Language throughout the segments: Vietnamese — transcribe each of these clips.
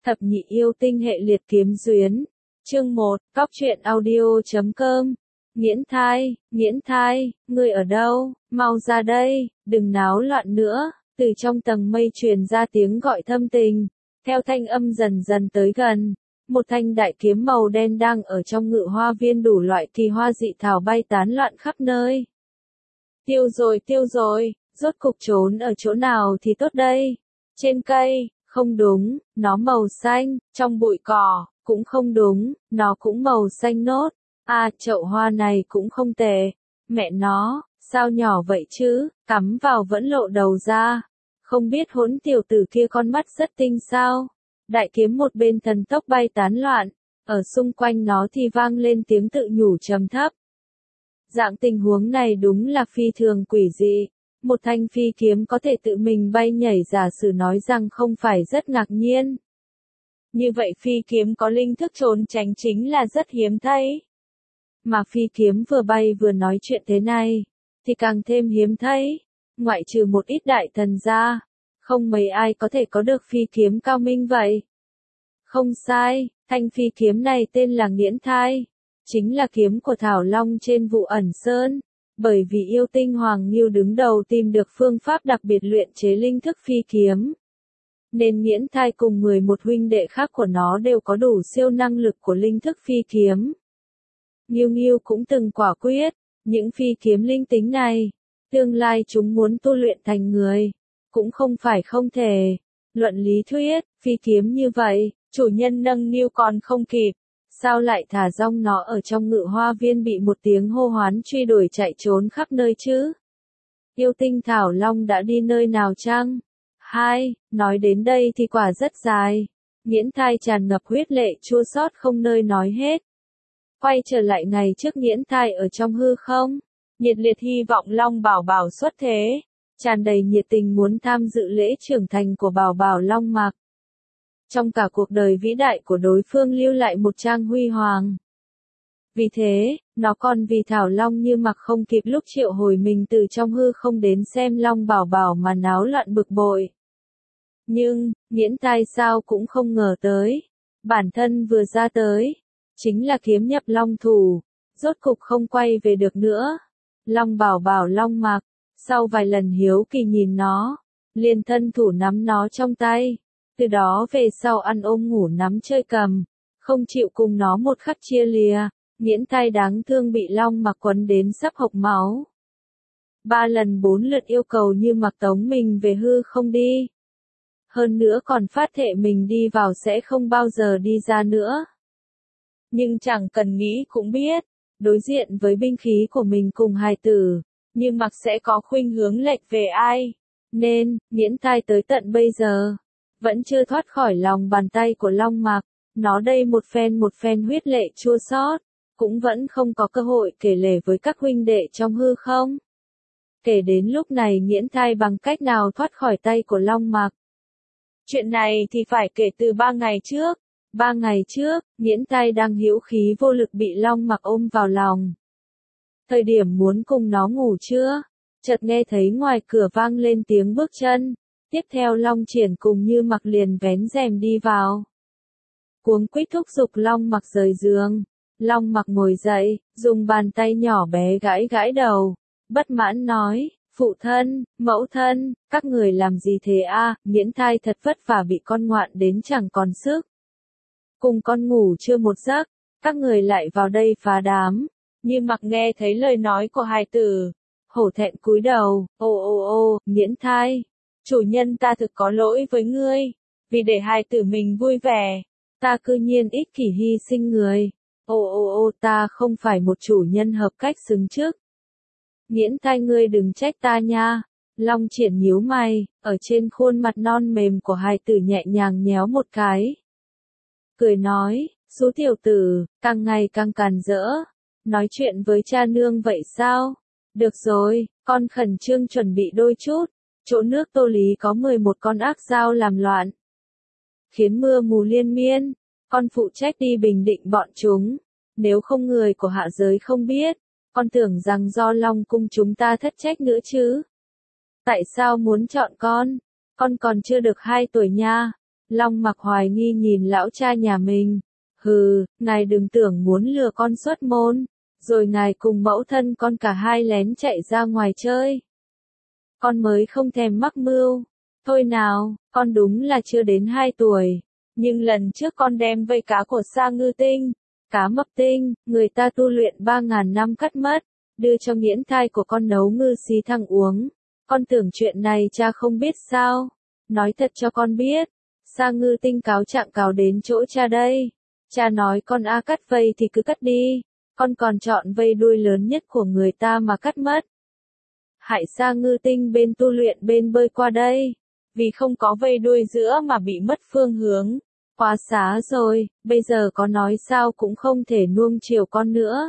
Thập nhị yêu tinh hệ liệt kiếm duyến. Chương 1, Cóc truyện audio.com. Nghiễn thai, ngươi ở đâu, mau ra đây, đừng náo loạn nữa. Từ trong tầng mây truyền ra tiếng gọi thâm tình, theo thanh âm dần dần tới gần. Một thanh đại kiếm màu đen đang ở trong ngự hoa viên, đủ loại kỳ hoa dị thảo bay tán loạn khắp nơi. Tiêu rồi, rốt cục trốn ở chỗ nào thì tốt đây? Trên cây, không đúng, nó màu xanh, trong bụi cỏ, cũng không đúng, nó cũng màu xanh nốt. À, chậu hoa này cũng không tệ. Mẹ nó, sao nhỏ vậy chứ, cắm vào vẫn lộ đầu ra. Không biết hỗn tiểu tử kia con mắt rất tinh sao? Đại kiếm một bên thần tốc bay tán loạn, ở xung quanh nó thì vang lên tiếng tự nhủ trầm thấp. Dạng tình huống này đúng là phi thường quỷ dị. Một thanh phi kiếm có thể tự mình bay nhảy, giả sử nói rằng không phải rất ngạc nhiên. Như vậy phi kiếm có linh thức trốn tránh chính là rất hiếm thấy. Mà phi kiếm vừa bay vừa nói chuyện thế này, thì càng thêm hiếm thấy. Ngoại trừ một ít đại thần ra, không mấy ai có thể có được phi kiếm cao minh vậy. Không sai, thanh phi kiếm này tên là Nghiễn Thai. Chính là kiếm của Thảo Long trên Vụ Ẩn Sơn. Bởi vì yêu tinh Hoàng Nghiêu đứng đầu tìm được phương pháp đặc biệt luyện chế linh thức phi kiếm, nên Nghiễn Thai cùng 11 huynh đệ khác của nó đều có đủ siêu năng lực của linh thức phi kiếm. Nghiêu cũng từng quả quyết, những phi kiếm linh tính này, tương lai chúng muốn tu luyện thành người, cũng không phải không thể. Luận lý thuyết, phi kiếm như vậy, chủ nhân nâng niu còn không kịp. Sao lại thả rong nó ở trong ngự hoa viên bị một tiếng hô hoán truy đuổi chạy trốn khắp nơi chứ? Yêu tinh Thảo Long đã đi nơi nào chăng? Nói đến đây thì quả rất dài. Nghiễn Thai tràn ngập huyết lệ chua xót không nơi nói hết. Quay trở lại ngày trước Nghiễn Thai ở trong hư không, nhiệt liệt hy vọng Long Bảo Bảo xuất thế, tràn đầy nhiệt tình muốn tham dự lễ trưởng thành của Bảo Bảo Long Mạc. Trong cả cuộc đời vĩ đại của đối phương lưu lại một trang huy hoàng. Vì thế, nó còn vì Thảo Long Như Mặc không kịp lúc triệu hồi mình từ trong hư không đến xem Long Bảo Bảo mà náo loạn bực bội. Nhưng, Nghiễn Thai sao cũng không ngờ tới. Bản thân vừa ra tới, chính là kiếm nhập Long thủ, rốt cục không quay về được nữa. Long Bảo Bảo Long Mạc, sau vài lần hiếu kỳ nhìn nó, liền thân thủ nắm nó trong tay. Từ đó về sau ăn ôm ngủ nắm chơi cầm, không chịu cùng nó một khắc chia lìa. Nghiễn Thai đáng thương bị Long Mạc quấn đến sắp hộc máu. 3 lần 4 lượt yêu cầu Như Mặc tống mình về hư không đi. Hơn nữa còn phát thệ mình đi vào sẽ không bao giờ đi ra nữa. Nhưng chẳng cần nghĩ cũng biết, đối diện với binh khí của mình cùng hài tử, Như Mặc sẽ có khuynh hướng lệch về ai. Nên, Nghiễn Thai tới tận bây giờ vẫn chưa thoát khỏi lòng bàn tay của Long Mạc. Nó đây một phen huyết lệ chua xót, cũng vẫn không có cơ hội kể lể với các huynh đệ trong hư không. Kể đến lúc này Nghiễn Thai bằng cách nào thoát khỏi tay của Long Mạc. Chuyện này thì phải kể từ 3 ngày trước. 3 ngày trước, Nghiễn Thai đang hữu khí vô lực bị Long Mạc ôm vào lòng. Thời điểm muốn cùng nó ngủ trưa, chợt nghe thấy ngoài cửa vang lên tiếng bước chân. Tiếp theo Long Triển cùng Như Mặc liền vén rèm đi vào. Cuống quýt thúc giục Long Mạc rời giường. Long Mạc ngồi dậy, dùng bàn tay nhỏ bé gãi gãi đầu, bất mãn nói, phụ thân, mẫu thân, các người làm gì thế a? Nghiễn Thai thật vất vả bị con ngoạn đến chẳng còn sức. Cùng con ngủ chưa một giấc, các người lại vào đây phá đám. Như Mặc nghe thấy lời nói của hài tử, hổ thẹn cúi đầu, ô, Nghiễn Thai, chủ nhân ta thực có lỗi với ngươi, vì để hài tử mình vui vẻ, ta cư nhiên ích kỷ hy sinh người. Ô, ta không phải một chủ nhân hợp cách xứng trước. Nghiễn Thai ngươi đừng trách ta nha. Long Triển nhíu mày, ở trên khuôn mặt non mềm của hài tử nhẹ nhàng nhéo một cái. Cười nói, số tiểu tử, càng ngày càng càn rỡ. Nói chuyện với cha nương vậy sao? Được rồi, con khẩn trương chuẩn bị đôi chút. Chỗ nước Tô Lý có 11 con ác dao làm loạn, khiến mưa mù liên miên. Con phụ trách đi bình định bọn chúng. Nếu không người của hạ giới không biết, con tưởng rằng do Long cung chúng ta thất trách nữa chứ. Tại sao muốn chọn con? Con còn chưa được 2 tuổi nha. Long Mặc hoài nghi nhìn lão cha nhà mình. Hừ, ngài đừng tưởng muốn lừa con xuất môn, rồi ngài cùng mẫu thân con cả hai lén chạy ra ngoài chơi. Con mới không thèm mắc mưu. Thôi nào, con đúng là chưa đến 2 tuổi. Nhưng lần trước con đem vây cá của Sa Ngư Tinh, cá mập tinh, người ta tu luyện 3.000 năm cắt mất, đưa cho nghiễn thai của con nấu ngư xí thăng uống. Con tưởng chuyện này cha không biết sao? Nói thật cho con biết, Sa Ngư Tinh cáo trạng cáo đến chỗ cha đây. Cha nói con cắt vây thì cứ cắt đi, con còn chọn vây đuôi lớn nhất của người ta mà cắt mất. Hại Sa Ngư Tinh bên tu luyện bên bơi qua đây, vì không có vây đuôi giữa mà bị mất phương hướng. Quá xá rồi, bây giờ có nói sao cũng không thể nuông chiều con nữa.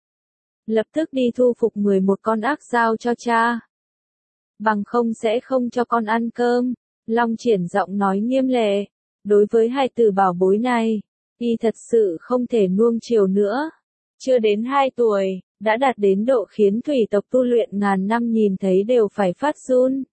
Lập tức đi thu phục 11 con ác giao cho cha. Bằng không sẽ không cho con ăn cơm. Long Triển giọng nói nghiêm lệ. Đối với hai từ bảo bối này, y thật sự không thể nuông chiều nữa. Chưa đến 2 tuổi, đã đạt đến độ khiến thủy tộc tu luyện ngàn năm nhìn thấy đều phải phát run.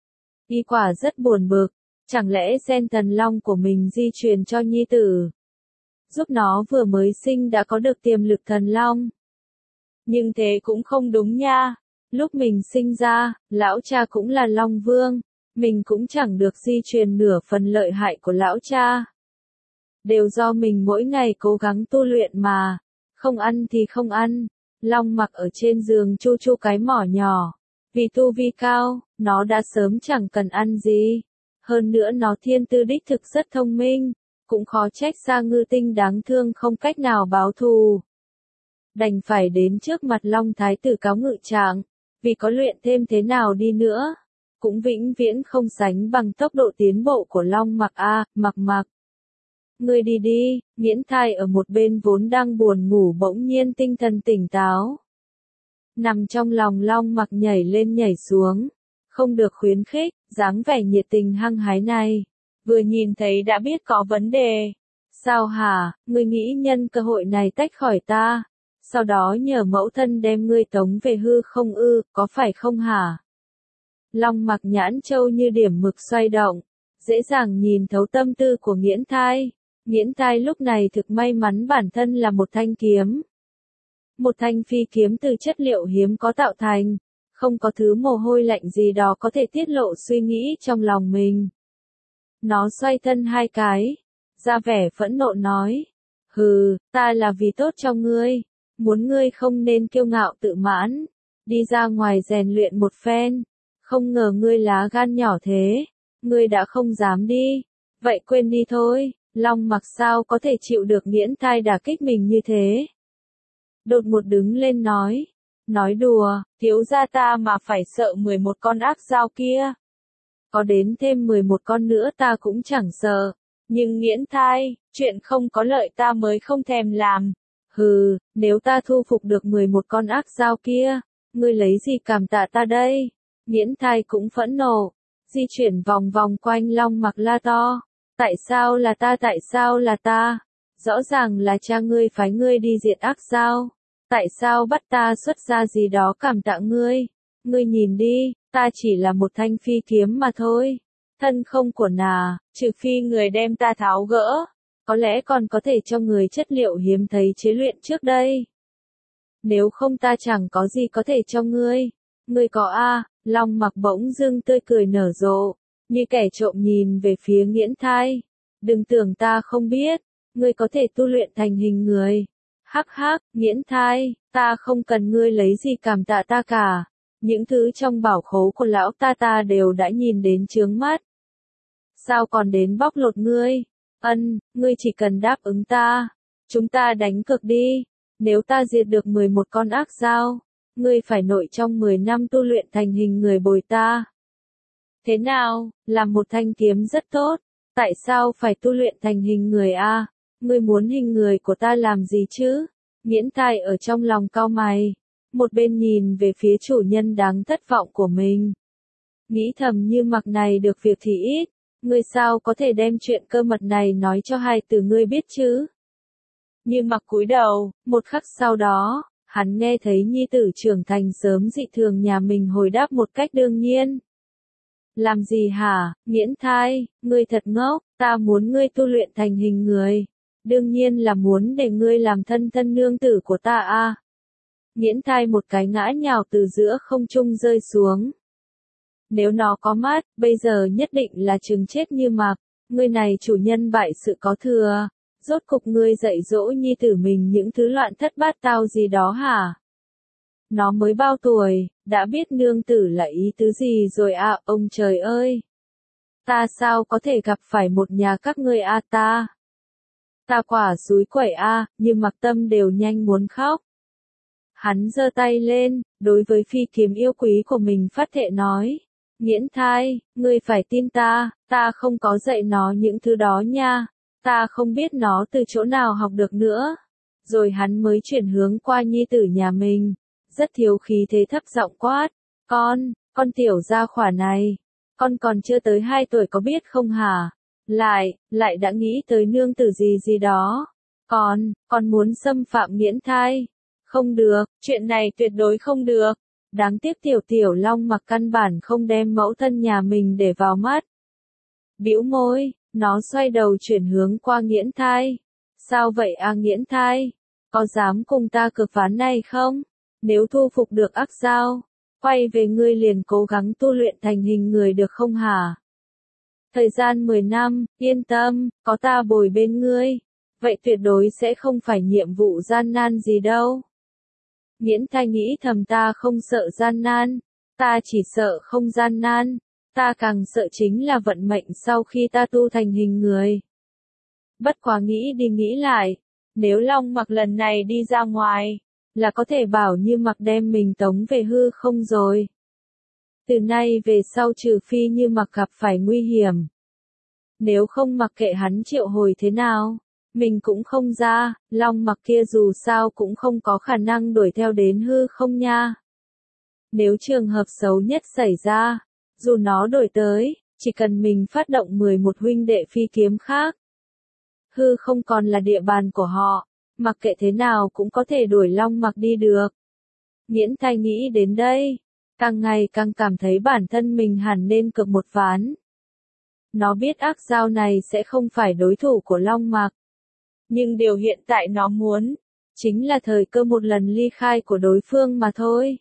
Y quả rất buồn bực, chẳng lẽ gen thần long của mình di truyền cho nhi tử, giúp nó vừa mới sinh đã có được tiềm lực thần long. Nhưng thế cũng không đúng nha, lúc mình sinh ra, lão cha cũng là Long Vương, mình cũng chẳng được di truyền nửa phần lợi hại của lão cha. Đều do mình mỗi ngày cố gắng tu luyện mà, không ăn thì không ăn. Long Mặc ở trên giường chu chu cái mỏ nhỏ, vì tu vi cao, nó đã sớm chẳng cần ăn gì. Hơn nữa nó thiên tư đích thực rất thông minh, cũng khó trách Sa Ngư Tinh đáng thương không cách nào báo thù. Đành phải đến trước mặt Long Thái tử cáo ngự trạng, vì có luyện thêm thế nào đi nữa, cũng vĩnh viễn không sánh bằng tốc độ tiến bộ của Long Mặc Mặc. Ngươi đi đi, Nghiễn Thai ở một bên vốn đang buồn ngủ bỗng nhiên tinh thần tỉnh táo. Nằm trong lòng Long Mặc nhảy lên nhảy xuống, không được khuyến khích, dáng vẻ nhiệt tình hăng hái này, vừa nhìn thấy đã biết có vấn đề. Sao hả, ngươi nghĩ nhân cơ hội này tách khỏi ta, sau đó nhờ mẫu thân đem ngươi tống về hư không có phải không hả? Long Mặc nhãn châu như điểm mực xoay động, dễ dàng nhìn thấu tâm tư của Nghiễn Thai. Nghiễn Thai lúc này thực may mắn bản thân là một thanh kiếm. Một thanh phi kiếm từ chất liệu hiếm có tạo thành, không có thứ mồ hôi lạnh gì đó có thể tiết lộ suy nghĩ trong lòng mình. Nó xoay thân 2 cái, ra vẻ phẫn nộ nói, hừ, ta là vì tốt cho ngươi, muốn ngươi không nên kiêu ngạo tự mãn, đi ra ngoài rèn luyện một phen, không ngờ ngươi lá gan nhỏ thế, ngươi đã không dám đi, vậy quên đi thôi. Long Mặc sao có thể chịu được Nghiễn Thai đả kích mình như thế. Đột ngột đứng lên nói đùa, thiếu gia ta mà phải sợ 11 con ác dao kia. Có đến thêm 11 con nữa ta cũng chẳng sợ, nhưng Nghiễn Thai, chuyện không có lợi ta mới không thèm làm. Hừ, nếu ta thu phục được 11 con ác dao kia, ngươi lấy gì cảm tạ ta đây? Nghiễn Thai cũng phẫn nộ, di chuyển vòng vòng quanh Long Mặc la to. Tại sao là ta? Rõ ràng là cha ngươi phái ngươi đi diệt ác dao. Tại sao bắt ta xuất ra gì đó cảm tạ ngươi? Ngươi nhìn đi, ta chỉ là một thanh phi kiếm mà thôi. Thân không của nà, trừ phi người đem ta tháo gỡ. Có lẽ còn có thể cho người chất liệu hiếm thấy chế luyện trước đây. Nếu không ta chẳng có gì có thể cho ngươi. Ngươi có Long Mặc bỗng dưng tươi cười nở rộ, như kẻ trộm nhìn về phía Nghiễn Thai. Đừng tưởng ta không biết, ngươi có thể tu luyện thành hình người. Hắc hắc, Nghiễn Thai, ta không cần ngươi lấy gì cảm tạ ta cả. Những thứ trong bảo khố của lão ta đều đã nhìn đến chướng mắt. Sao còn đến bóc lột ngươi? Ngươi chỉ cần đáp ứng ta. Chúng ta đánh cược đi. Nếu ta diệt được 11 con ác dao, ngươi phải nội trong 10 năm tu luyện thành hình người bồi ta. Thế nào, làm một thanh kiếm rất tốt, tại sao phải tu luyện thành hình người Ngươi muốn hình người của ta làm gì chứ? Nghiễn Thai ở trong lòng cau mày, một bên nhìn về phía chủ nhân đáng thất vọng của mình. Nghĩ thầm Như Mặc này được việc thì ít, ngươi sao có thể đem chuyện cơ mật này nói cho hai từ ngươi biết chứ? Như Mặc cúi đầu, một khắc sau đó, hắn nghe thấy nhi tử trưởng thành sớm dị thường nhà mình hồi đáp một cách đương nhiên. Làm gì hả, Nghiễn Thai, ngươi thật ngốc, Ta muốn ngươi tu luyện thành hình người. Đương nhiên là muốn để ngươi làm thân thân nương tử của ta a. Nghiễn thai một cái ngã nhào từ giữa không trung rơi xuống. Nếu nó có mắt, bây giờ nhất định là chừng chết như mạc. Ngươi này chủ nhân bại sự có thừa. Rốt cục ngươi dạy dỗ nhi tử mình những thứ loạn thất bát tao gì đó hả? Nó mới bao tuổi, đã biết nương tử là ý tứ gì rồi à, ông trời ơi! Ta sao có thể gặp phải một nhà các ngươi a ta? Ta quả xúi quẩy a, như Mặc Tâm đều nhanh muốn khóc. Hắn giơ tay lên, đối với phi kiếm yêu quý của mình phát thệ nói. Nghiễn thai, ngươi phải tin ta không có dạy nó những thứ đó nha. Ta không biết nó từ chỗ nào học được nữa. Rồi hắn mới chuyển hướng qua nhi tử nhà mình. Rất thiếu khí thế thấp giọng quát. Con tiểu gia khỏa này. Con còn chưa tới 2 tuổi có biết không hả? Lại đã nghĩ tới nương tử gì đó. Con muốn xâm phạm Nghiễn thai. Không được, chuyện này tuyệt đối không được. Đáng tiếc tiểu Long Mặc căn bản không đem mẫu thân nhà mình để vào mắt. Bĩu môi, nó xoay đầu chuyển hướng qua Nghiễn thai. Sao vậy à Nghiễn thai? Có dám cùng ta cược ván này không? Nếu thu phục được Ác Dao, quay về ngươi liền cố gắng tu luyện thành hình người được không hả? Thời gian 10 năm, yên tâm, có ta bồi bên ngươi. Vậy tuyệt đối sẽ không phải nhiệm vụ gian nan gì đâu. Nghiễn thai nghĩ thầm ta không sợ gian nan, ta chỉ sợ không gian nan, ta càng sợ chính là vận mệnh sau khi ta tu thành hình người. Bất quá nghĩ đi nghĩ lại, nếu Long Mặc lần này đi ra ngoài, là có thể bảo Như Mặc đem mình tống về hư không rồi. Từ nay về sau trừ phi Như Mặc gặp phải nguy hiểm. Nếu không mặc kệ hắn triệu hồi thế nào, mình cũng không ra, Long Mặc kia dù sao cũng không có khả năng đuổi theo đến hư không nha. Nếu trường hợp xấu nhất xảy ra, dù nó đuổi tới, chỉ cần mình phát động 11 huynh đệ phi kiếm khác. Hư không còn là địa bàn của họ, mặc kệ thế nào cũng có thể đuổi Long Mặc đi được. Nghiễn thai nghĩ đến đây, càng ngày càng cảm thấy bản thân mình hẳn nên cược một ván. Nó biết Ác Dao này sẽ không phải đối thủ của Long Mặc. Nhưng điều hiện tại nó muốn, chính là thời cơ một lần ly khai của đối phương mà thôi.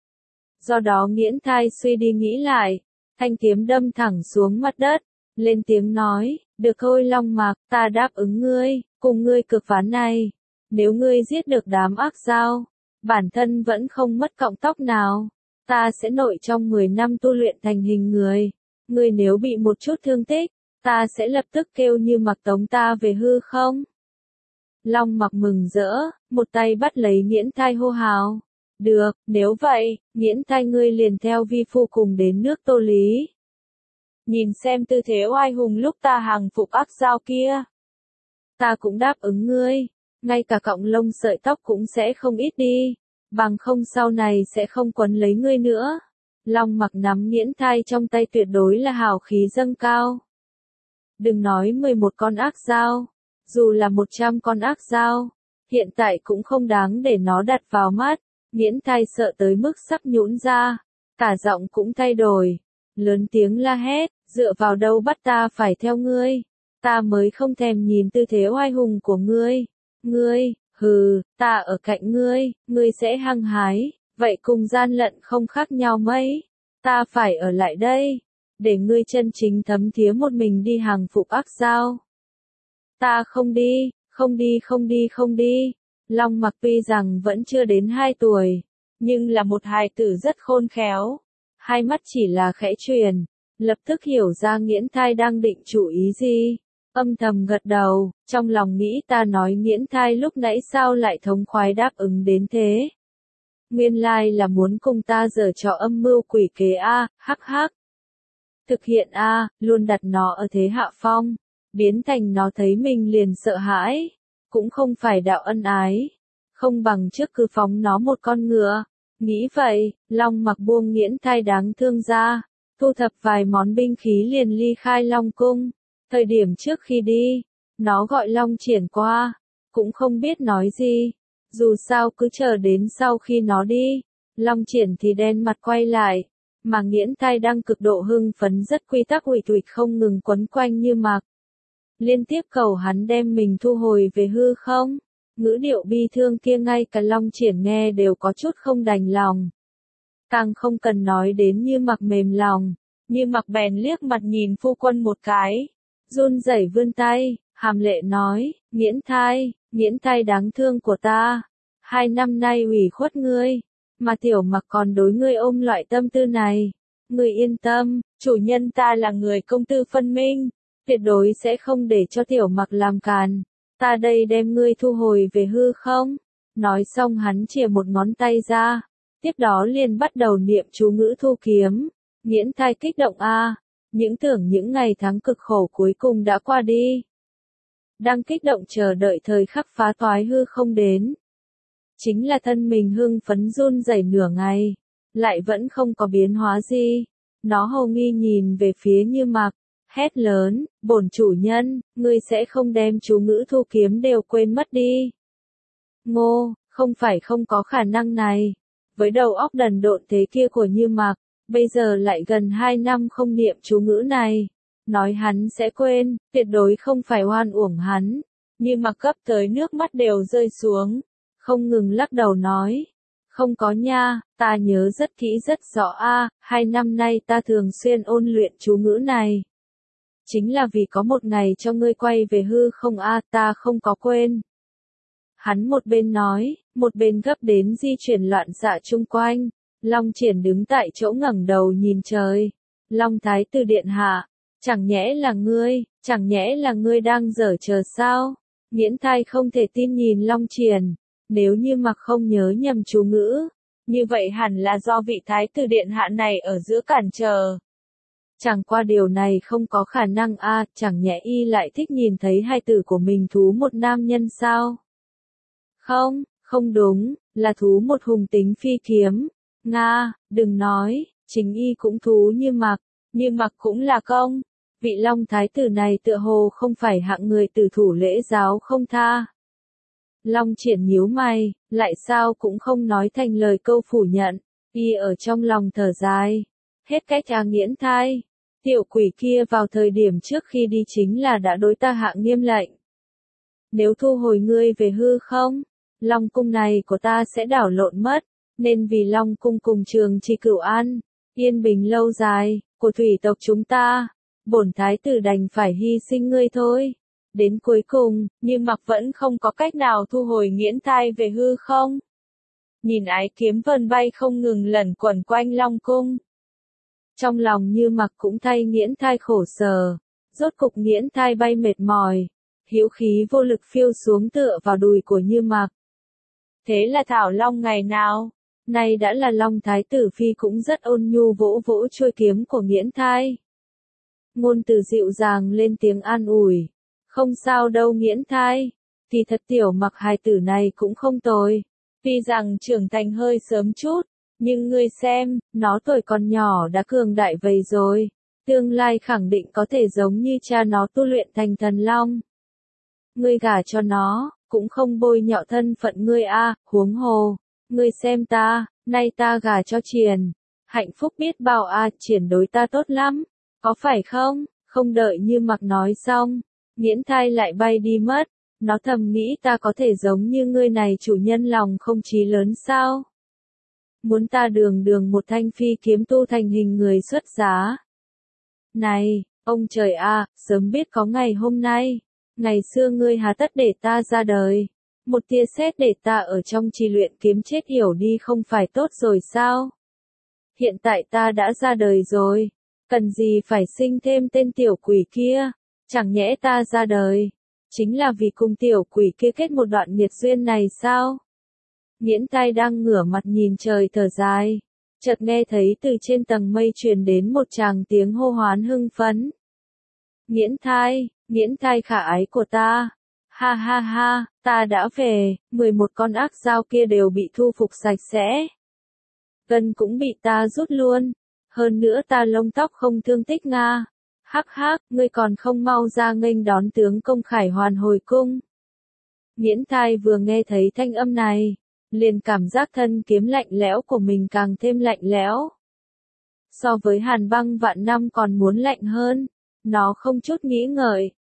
Do đó Nghiễn thai suy đi nghĩ lại, thanh kiếm đâm thẳng xuống mặt đất, lên tiếng nói, được thôi Long Mặc, ta đáp ứng ngươi, cùng ngươi cược ván này. Nếu ngươi giết được đám Ác Dao, bản thân vẫn không mất cọng tóc nào, ta sẽ nội trong 10 năm tu luyện thành hình người. Ngươi nếu bị một chút thương tích, ta sẽ lập tức kêu Như Mặc tống ta về hư không? Long Mặc mừng rỡ, một tay bắt lấy Nghiễn thai hô hào. Được, nếu vậy, Nghiễn thai ngươi liền theo vi phu cùng đến nước Tô Lý. Nhìn xem tư thế oai hùng lúc ta hàng phục Ác Dao kia. Ta cũng đáp ứng ngươi, ngay cả cọng lông sợi tóc cũng sẽ không ít đi, bằng không sau này sẽ không quấn lấy ngươi nữa. Long Mặc nắm Nghiễn thai trong tay tuyệt đối là hào khí dâng cao. Đừng nói 11 con Ác Dao, dù là 100 con Ác Dao, hiện tại cũng không đáng để nó đặt vào mắt. Nghiễn thai sợ tới mức sắp nhũn ra, cả giọng cũng thay đổi, lớn tiếng la hét, dựa vào đâu bắt ta phải theo ngươi, ta mới không thèm nhìn tư thế oai hùng của ngươi, hừ, ta ở cạnh ngươi sẽ hăng hái, vậy cùng gian lận không khác nhau mấy, ta phải ở lại đây, để ngươi chân chính thấm thía một mình đi hàng phục Ác Dao. Ta không đi. Long Mặc tuy rằng vẫn chưa đến 2 tuổi, nhưng là một hài tử rất khôn khéo. Hai mắt chỉ là khẽ chuyển, lập tức hiểu ra Nghiễn thai đang định chủ ý gì. Âm thầm gật đầu, trong lòng nghĩ ta nói Nghiễn thai lúc nãy sao lại thống khoái đáp ứng đến thế. Nguyên lai là muốn cùng ta giở trò âm mưu quỷ kế a, hắc hắc. Thực hiện a, luôn đặt nó ở thế hạ phong, biến thành nó thấy mình liền sợ hãi. Cũng không phải đạo ân ái, không bằng trước cứ phóng nó một con ngựa. Nghĩ vậy, Long Mặc buông Nghiễn thai đáng thương ra, thu thập vài món binh khí liền ly khai Long cung. Thời điểm trước khi đi, nó gọi Long Triển qua, cũng không biết nói gì. Dù sao cứ chờ đến sau khi nó đi, Long Triển thì đen mặt quay lại, mà Nghiễn thai đang cực độ hưng phấn rất quy tắc ủy thụy không ngừng quấn quanh Như Mặc. liên tiếp cầu hắn đem mình thu hồi về hư không. Ngữ điệu bi thương kia ngay cả Long Triển nghe đều có chút không đành lòng. Càng không cần nói đến Như Mặc mềm lòng, Như Mặc bèn liếc mặt nhìn phu quân một cái, run rẩy vươn tay, hàm lệ nói, Nghiễn thai đáng thương của ta, 2 năm nay ủy khuất ngươi, mà Tiểu Mặc còn đối ngươi ôm loại tâm tư này. Ngươi yên tâm, chủ nhân ta là người công tư phân minh, tuyệt đối sẽ không để cho Tiểu Mặc làm càn. Ta đây đem ngươi thu hồi về hư không? Nói xong hắn chìa một ngón tay ra, tiếp đó liền bắt đầu niệm chú ngữ thu kiếm. Nghiễn thai kích động a, những tưởng những ngày tháng cực khổ cuối cùng đã qua đi. Đang kích động chờ đợi thời khắc phá toái hư không đến. Chính là thân mình hưng phấn run rẩy nửa ngày, lại vẫn không có biến hóa gì. Nó hồ nghi nhìn về phía Như Mặc, hét lớn, bổn chủ nhân, ngươi sẽ không đem chú ngữ thu kiếm đều quên mất đi. Ngô, không phải không có khả năng này. Với đầu óc đần độn thế kia của Như Mặc, bây giờ lại gần 2 năm không niệm chú ngữ này. Nói hắn sẽ quên, tuyệt đối không phải oan uổng hắn. Như Mặc gấp tới nước mắt đều rơi xuống, không ngừng lắc đầu nói. Không có nha, ta nhớ rất kỹ rất rõ a, 2 năm nay ta thường xuyên ôn luyện chú ngữ này. Chính là vì có một ngày cho ngươi quay về hư không a, ta không có quên. Hắn một bên nói, một bên gấp đến di chuyển loạn xạ chung quanh. Long Triển đứng tại chỗ ngẩng đầu nhìn trời. Long Thái tử điện hạ, chẳng nhẽ là ngươi đang giở chờ sao? Nghiễn thai không thể tin nhìn Long Triển. Nếu Như Mặc không nhớ nhầm chú ngữ, như vậy hẳn là do vị Thái tử điện hạ này ở giữa cản trở. Chẳng qua điều này không có khả năng a, chẳng nhẽ y lại thích nhìn thấy hài tử của mình thú một nam nhân sao? Không đúng, là thú một hùng tính phi kiếm. Nga, đừng nói, chính y cũng thú Như Mặc cũng là công. Vị Long Thái tử này tựa hồ không phải hạng người tử thủ lễ giáo không tha. Long Triển nhíu mày, lại sao cũng không nói thành lời câu phủ nhận, y ở trong lòng thở dài. Hết cách Nghiễn thai, tiểu quỷ kia vào thời điểm trước khi đi chính là đã đối ta hạ nghiêm lệnh. Nếu thu hồi ngươi về hư không, Long cung này của ta sẽ đảo lộn mất, nên vì Long cung cùng Trường Trì Cửu An, yên bình lâu dài, của thủy tộc chúng ta, bổn thái tử đành phải hy sinh ngươi thôi. Đến cuối cùng, Như Mặc vẫn không có cách nào thu hồi Nghiễn thai về hư không. Nhìn ái kiếm vần bay không ngừng lẩn quẩn quanh Long cung. Trong lòng Như Mặc cũng thay Nghiễn thai khổ sở, rốt cục Nghiễn thai bay mệt mỏi, hữu khí vô lực phiêu xuống tựa vào đùi của Như Mặc. Thế là Thảo Long ngày nào, nay đã là Long Thái tử phi cũng rất ôn nhu vỗ vỗ chuôi kiếm của Nghiễn thai. Ngôn từ dịu dàng lên tiếng an ủi. Không sao đâu Nghiễn thai, thì thật Tiểu Mặc hài tử này cũng không tồi. Tuy rằng trưởng thành hơi sớm chút, nhưng ngươi xem, nó tuổi còn nhỏ đã cường đại vậy rồi. Tương lai khẳng định có thể giống như cha nó tu luyện thành thần long. Ngươi gả cho nó, cũng không bôi nhọ thân phận ngươi a, huống hồ. Ngươi xem ta, nay ta gả cho Triển. Hạnh phúc biết bao a, Triển đối ta tốt lắm. Có phải không? Không đợi Như Mặc nói xong, Nghiễn thai lại bay đi mất. Nó thầm nghĩ ta có thể giống như ngươi này chủ nhân lòng không chí lớn sao? Muốn ta đường một thanh phi kiếm tu thành hình người xuất giá. Này, ông trời a, sớm biết có ngày hôm nay. Ngày xưa ngươi hà tất để ta ra đời. Một tia sét để ta ở trong trì luyện kiếm chết yểu đi không phải tốt rồi sao? Hiện tại ta đã ra đời rồi. Cần gì phải sinh thêm tên tiểu quỷ kia? Chẳng nhẽ ta ra đời chính là vì cùng tiểu quỷ kia kết một đoạn nghiệt duyên này sao? Nghiễn thai đang ngửa mặt nhìn trời thở dài, chợt nghe thấy từ trên tầng mây truyền đến một tràng tiếng hô hoán hưng phấn. Nghiễn thai khả ái của ta, ha ha ha, ta đã về, 11 con ác dao kia đều bị thu phục sạch sẽ. Gân cũng bị ta rút luôn, hơn nữa ta lông tóc không thương tích nga. Hắc hắc, ngươi còn không mau ra nghênh đón tướng công Khải Hoàn hồi cung. Nghiễn thai vừa nghe thấy thanh âm này, liền cảm giác thân kiếm lạnh lẽo của mình càng thêm lạnh lẽo. So với hàn băng vạn năm còn muốn lạnh hơn, nó không chút nghĩ ngợi,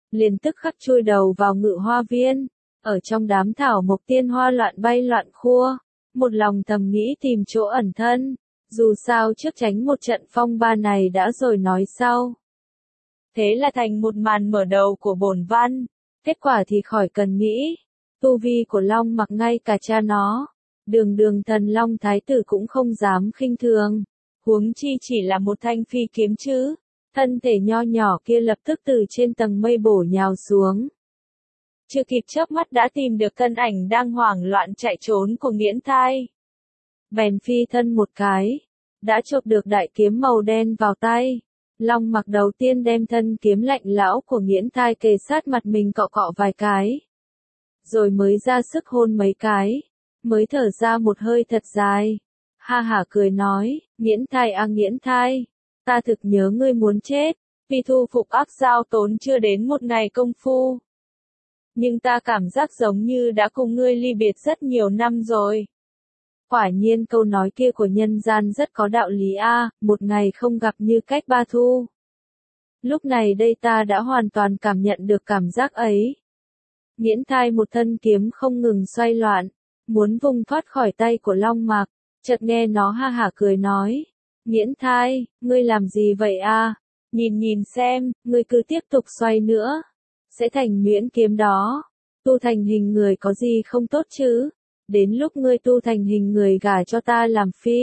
liền tức khắc chui đầu vào Ngự Hoa Viên, ở trong đám thảo mộc tiên hoa loạn bay loạn khua, một lòng thầm nghĩ tìm chỗ ẩn thân, dù sao trước tránh một trận phong ba này đã rồi nói sau. Thế là thành một màn mở đầu của bổn văn, kết quả thì khỏi cần nghĩ, tu vi của Long Mặc ngay cả cha nó, Đường Thần Long Thái tử cũng không dám khinh thường, huống chi chỉ là một thanh phi kiếm chứ, thân thể nho nhỏ kia lập tức từ trên tầng mây bổ nhào xuống. Chưa kịp chớp mắt đã tìm được thân ảnh đang hoảng loạn chạy trốn của Nghiễn Thai. Bèn phi thân một cái, đã chộp được đại kiếm màu đen vào tay. Long Mặc đầu tiên đem thân kiếm lạnh lão của Nghiễn Thai kề sát mặt mình cọ cọ vài cái. Rồi mới ra sức hôn mấy cái, mới thở ra một hơi thật dài. Ha hả cười nói, Nghiễn Thai à Nghiễn Thai, ta thực nhớ ngươi muốn chết, vì thu phục ác giao tốn chưa đến một ngày công phu. Nhưng ta cảm giác giống như đã cùng ngươi ly biệt rất nhiều năm rồi. Quả nhiên câu nói kia của nhân gian rất có đạo lý a, một ngày không gặp như cách ba thu. Lúc này đây ta đã hoàn toàn cảm nhận được cảm giác ấy. Nghiễn Thai một thân kiếm không ngừng xoay loạn, muốn vùng thoát khỏi tay của Long Mặc, chợt nghe nó ha hả cười nói, Nghiễn Thai, ngươi làm gì vậy a? Nhìn xem, ngươi cứ tiếp tục xoay nữa, sẽ thành nhuyễn kiếm đó, tu thành hình người có gì không tốt chứ, đến lúc ngươi tu thành hình người gả cho ta làm phi.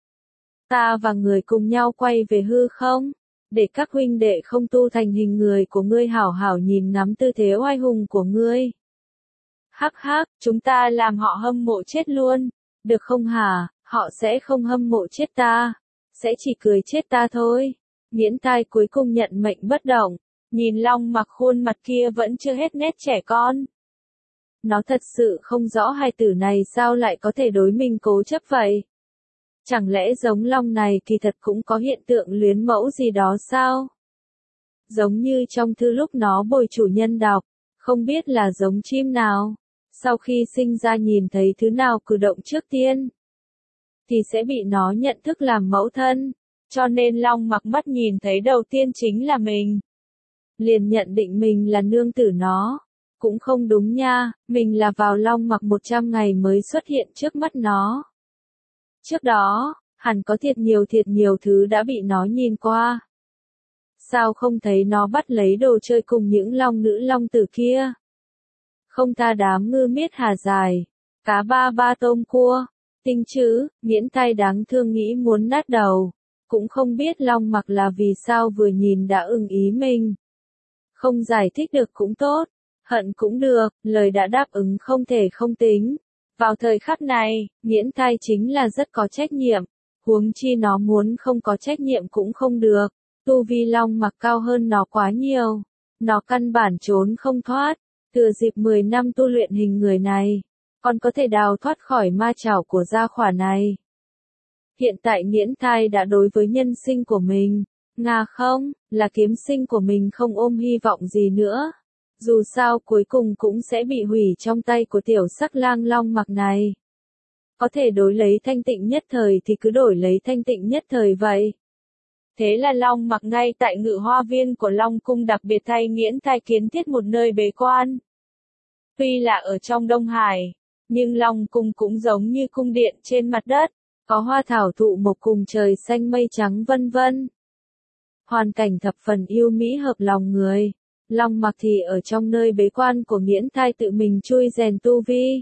Ta và người cùng nhau quay về hư không, để các huynh đệ không tu thành hình người của ngươi hảo hảo nhìn ngắm tư thế oai hùng của ngươi. Hắc hắc, chúng ta làm họ hâm mộ chết luôn, được không hả, họ sẽ không hâm mộ chết ta, sẽ chỉ cười chết ta thôi. Nghiễn Thai cuối cùng nhận mệnh bất động, nhìn Long Mặc khuôn mặt kia vẫn chưa hết nét trẻ con. Nó thật sự không rõ hai tử này sao lại có thể đối mình cố chấp vậy. Chẳng lẽ giống Long này kỳ thật cũng có hiện tượng luyến mẫu gì đó sao? Giống như trong thư lúc nó bồi chủ nhân đọc, không biết là giống chim nào, sau khi sinh ra nhìn thấy thứ nào cử động trước tiên, thì sẽ bị nó nhận thức làm mẫu thân, cho nên Long Mặc mắt nhìn thấy đầu tiên chính là mình. Liền nhận định mình là nương tử nó. Cũng không đúng nha, mình là vào Long Mặc 100 ngày mới xuất hiện trước mắt nó. Trước đó, hẳn có thiệt nhiều thứ đã bị nó nhìn qua. Sao không thấy nó bắt lấy đồ chơi cùng những long nữ long tử kia? Không tha đám ngư miết hà dài, cá ba tôm cua, tinh chữ, Nghiễn Thai đáng thương nghĩ muốn nát đầu. Cũng không biết Long Mặc là vì sao vừa nhìn đã ưng ý mình. Không giải thích được cũng tốt. Hận cũng được, lời đã đáp ứng không thể không tính. Vào thời khắc này, Nghiễn Thai chính là rất có trách nhiệm, huống chi nó muốn không có trách nhiệm cũng không được. Tu vi Long Mặc cao hơn nó quá nhiều, nó căn bản trốn không thoát. Thừa dịp 10 năm tu luyện hình người này, còn có thể đào thoát khỏi ma chảo của gia hỏa này. Hiện tại Nghiễn Thai đã đối với nhân sinh của mình, ngà không, là kiếm sinh của mình không ôm hy vọng gì nữa. Dù sao cuối cùng cũng sẽ bị hủy trong tay của tiểu sắc lang Long Mặc này. Có thể đối lấy thanh tịnh nhất thời thì cứ đổi lấy thanh tịnh nhất thời vậy. Thế là Long Mặc ngay tại Ngự Hoa Viên của Long Cung đặc biệt thay Nghiễn Thai kiến thiết một nơi bế quan. Tuy là ở trong Đông Hải, nhưng Long Cung cũng giống như cung điện trên mặt đất, có hoa thảo thụ mộc cùng trời xanh mây trắng vân vân. Hoàn cảnh thập phần yêu mỹ hợp lòng người. Long Mặc thì ở trong nơi bế quan của Nghiễn Thai tự mình chui rèn tu vi.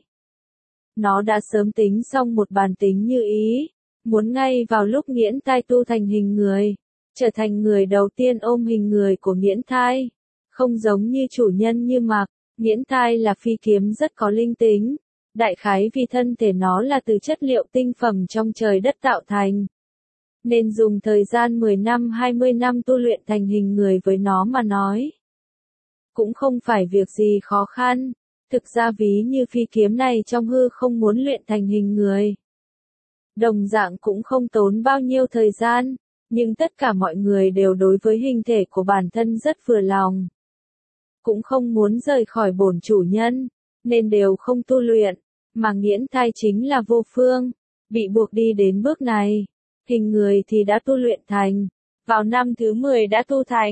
Nó đã sớm tính xong một bàn tính như ý, muốn ngay vào lúc Nghiễn Thai tu thành hình người, trở thành người đầu tiên ôm hình người của Nghiễn Thai. Không giống như chủ nhân như Mặc, Nghiễn Thai là phi kiếm rất có linh tính, đại khái vì thân thể nó là từ chất liệu tinh phẩm trong trời đất tạo thành. Nên dùng thời gian 10 năm 20 năm tu luyện thành hình người với nó mà nói. Cũng không phải việc gì khó khăn, thực ra ví như phi kiếm này trong hư không muốn luyện thành hình người. Đồng dạng cũng không tốn bao nhiêu thời gian, nhưng tất cả mọi người đều đối với hình thể của bản thân rất vừa lòng. Cũng không muốn rời khỏi bổn chủ nhân, nên đều không tu luyện, mà Nghiễn Thai chính là vô phương, bị buộc đi đến bước này. Hình người thì đã tu luyện thành, vào năm thứ 10 đã tu thành,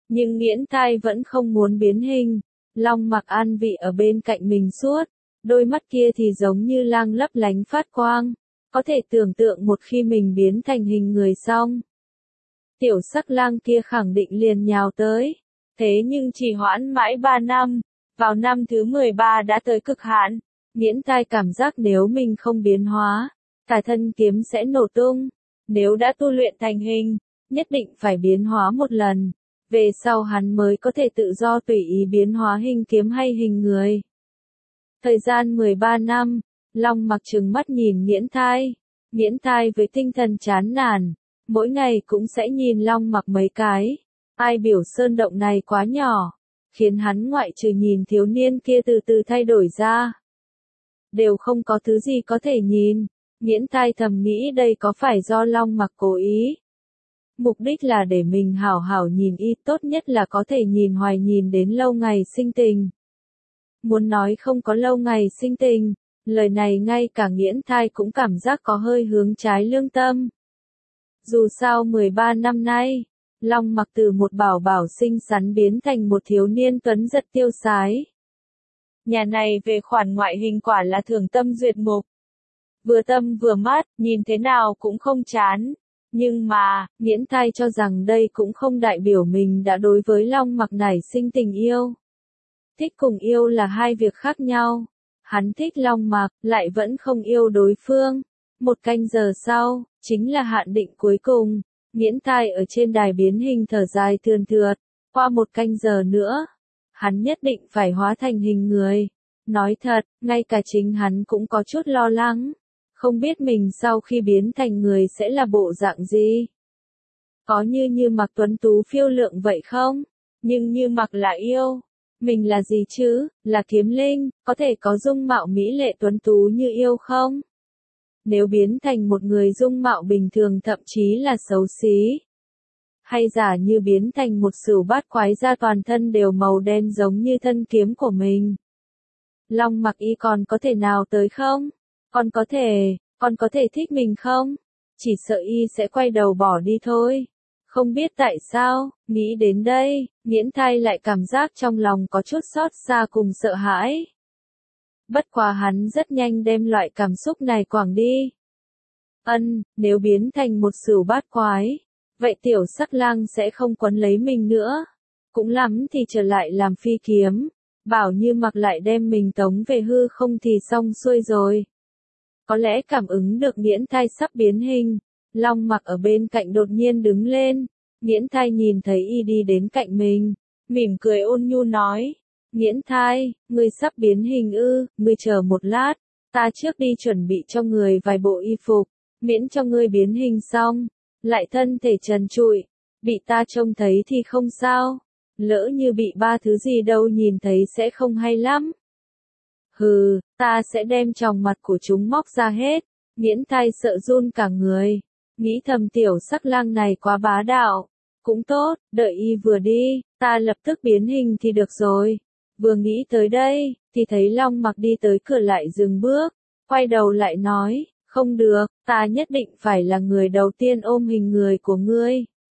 Nhưng Nghiễn Thai vẫn không muốn biến hình. Long Mặc an vị ở bên cạnh mình suốt, đôi mắt kia thì giống như lang lấp lánh phát quang. Có thể tưởng tượng một khi mình biến thành hình người xong, tiểu sắc lang kia khẳng định liền nhào tới. Thế nhưng chỉ hoãn mãi 3 năm, vào năm thứ 13 đã tới cực hạn. Nghiễn Thai cảm giác nếu mình không biến hóa, cả thân kiếm sẽ nổ tung. Nếu đã tu luyện thành hình, nhất định phải biến hóa một lần. Về sau hắn mới có thể tự do tùy ý biến hóa hình kiếm hay hình người. Thời gian 13 năm, Long Mặc trừng mắt nhìn Nghiễn Thai. Nghiễn Thai với tinh thần chán nản, mỗi ngày cũng sẽ nhìn Long Mặc mấy cái. Ai biểu sơn động này quá nhỏ, khiến hắn ngoại trừ nhìn thiếu niên kia từ từ thay đổi ra, đều không có thứ gì có thể nhìn. Nghiễn Thai thầm nghĩ đây có phải do Long Mặc cố ý. Mục đích là để mình hảo hảo nhìn y, tốt nhất là có thể nhìn hoài, nhìn đến lâu ngày sinh tình. Muốn nói không có lâu ngày sinh tình, lời này ngay cả Nghiễn Thai cũng cảm giác có hơi hướng trái lương tâm. Dù sao 13 năm nay, Long Mặc từ một bảo bảo xinh xắn biến thành một thiếu niên tuấn giật tiêu sái. Nhà này về khoản ngoại hình quả là thường tâm duyệt mục. Vừa tâm vừa mắt, nhìn thế nào cũng không chán. Nhưng mà, Nghiễn Thai cho rằng đây cũng không đại biểu mình đã đối với Long Mặc nảy sinh tình yêu. Thích cùng yêu là hai việc khác nhau. Hắn thích Long Mặc, lại vẫn không yêu đối phương. 1 canh giờ sau, chính là hạn định cuối cùng. Nghiễn Thai ở trên đài biến hình thở dài thườn thượt. Qua 1 canh giờ nữa, hắn nhất định phải hóa thành hình người. Nói thật, ngay cả chính hắn cũng có chút lo lắng. Không biết mình sau khi biến thành người sẽ là bộ dạng gì? Có như Mặc tuấn tú phiêu lượng vậy không? Nhưng Như Mặc là yêu. Mình là gì chứ? Là kiếm linh, có thể có dung mạo mỹ lệ tuấn tú như yêu không? Nếu biến thành một người dung mạo bình thường thậm chí là xấu xí. Hay giả như biến thành một sửu bát quái da toàn thân đều màu đen giống như thân kiếm của mình. Long Mặc y còn có thể nào tới không? Còn có thể thích mình không? Chỉ sợ y sẽ quay đầu bỏ đi thôi. Không biết tại sao, nghĩ đến đây, Nghiễn Thai lại cảm giác trong lòng có chút xót xa cùng sợ hãi. Bất quá hắn rất nhanh đem loại cảm xúc này quảng đi. Nếu biến thành một sửu bát quái, vậy tiểu sắc lang sẽ không quấn lấy mình nữa. Cũng lắm thì trở lại làm phi kiếm, bảo Như Mặc lại đem mình tống về hư không thì xong xuôi rồi. Có lẽ cảm ứng được Nghiễn Thai sắp biến hình, Long Mặc ở bên cạnh đột nhiên đứng lên. Nghiễn Thai nhìn thấy y đi đến cạnh mình, mỉm cười ôn nhu nói. Nghiễn Thai, ngươi sắp biến hình ư? Ngươi chờ một lát, ta trước đi chuẩn bị cho người vài bộ y phục, miễn cho ngươi biến hình xong, lại thân thể trần trụi, bị ta trông thấy thì không sao. Lỡ như bị ba thứ gì đâu nhìn thấy sẽ không hay lắm. Hừ, ta sẽ đem tròng mặt của chúng móc ra hết. Nghiễn Thai sợ run cả người. Nghĩ thầm tiểu sắc lang này quá bá đạo. Cũng tốt, đợi y vừa đi, ta lập tức biến hình thì được rồi. Vừa nghĩ tới đây, thì thấy Long Mặc đi tới cửa lại dừng bước. Quay đầu lại nói, không được, ta nhất định phải là người đầu tiên ôm hình người của ngươi.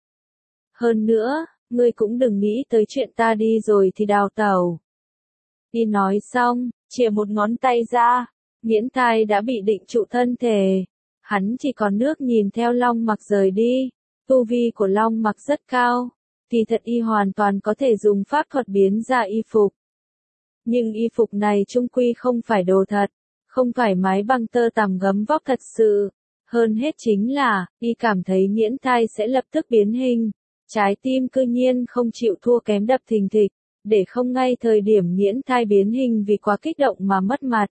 Hơn nữa, ngươi cũng đừng nghĩ tới chuyện ta đi rồi thì đào tẩu. Y nói xong, chìa một ngón tay ra, Nghiễn Thai đã bị định trụ thân thể. Hắn chỉ còn nước nhìn theo Long Mặc rời đi. Tu vi của Long Mặc rất cao, kỳ thật y hoàn toàn có thể dùng pháp thuật biến ra y phục. Nhưng y phục này chung quy không phải đồ thật, không thoải mái bằng tơ tằm gấm vóc thật sự. Hơn hết chính là, y cảm thấy Nghiễn Thai sẽ lập tức biến hình. Trái tim cư nhiên không chịu thua kém đập thình thịch, để không ngay thời điểm Nghiễn Thai biến hình vì quá kích động mà mất mặt.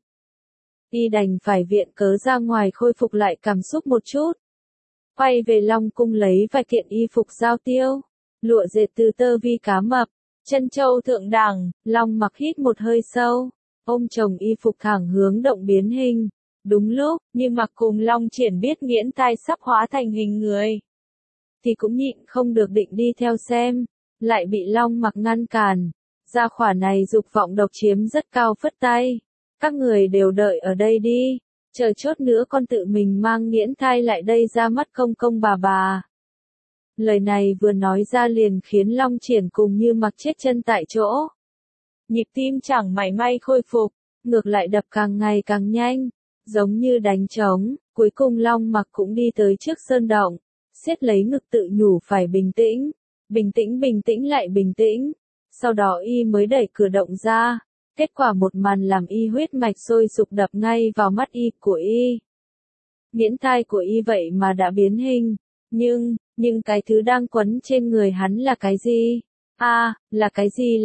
Y đành phải viện cớ ra ngoài khôi phục lại cảm xúc một chút. Quay về Long cung lấy vài kiện y phục giao tiêu, lụa dệt từ tơ vi cá mập, chân châu thượng đẳng. Long Mặc hít một hơi sâu, ôm chồng y phục thẳng hướng động biến hình. Đúng lúc, Như Mặc cùng Long Triển biết Nghiễn Thai sắp hóa thành hình người, thì cũng nhịn không được định đi theo xem, lại bị Long Mặc ngăn cản. Gia khỏa này dục vọng độc chiếm rất cao, phất tay. Các người đều đợi ở đây đi, chờ chốt nữa con tự mình mang Nghiễn Thai lại đây ra mắt công công bà. Lời này vừa nói ra liền khiến Long Triển cùng Như Mặc chết chân tại chỗ. Nhịp tim chẳng mảy may khôi phục, ngược lại đập càng ngày càng nhanh, giống như đánh trống. Cuối cùng Long Mặc cũng đi tới trước sơn động, siết lấy ngực tự nhủ phải bình tĩnh, bình tĩnh lại bình tĩnh. Sau đó y mới đẩy cửa động ra, kết quả một màn làm y huyết mạch sôi sục đập ngay vào mắt y của y. Nghiễn thai của y vậy mà đã biến hình, nhưng cái thứ đang quấn trên người hắn là cái gì? Là cái gì?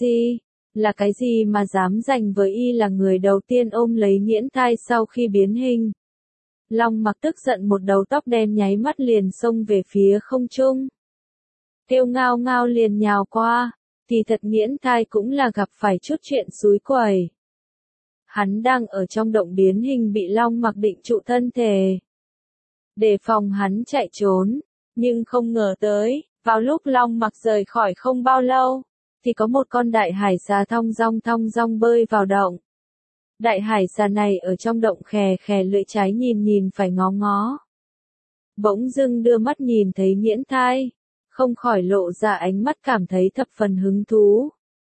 Là cái gì mà dám giành với y là người đầu tiên ôm lấy nghiễn thai sau khi biến hình? Long Mặc tức giận một đầu tóc đen nháy mắt liền xông về phía không trung. Kêu ngao ngao liền nhào qua, thì thật nghiễn thai cũng là gặp phải chút chuyện xúi quẩy. Hắn đang ở trong động biến hình bị Long Mặc định trụ thân thể, đề phòng hắn chạy trốn, nhưng không ngờ tới, vào lúc Long Mặc rời khỏi không bao lâu, thì có một con đại hải xà thong dong bơi vào động. Đại hải xà này ở trong động khè khè lưỡi trái nhìn phải ngó ngó. Bỗng dưng đưa mắt nhìn thấy nghiễn thai, không khỏi lộ ra ánh mắt cảm thấy thập phần hứng thú.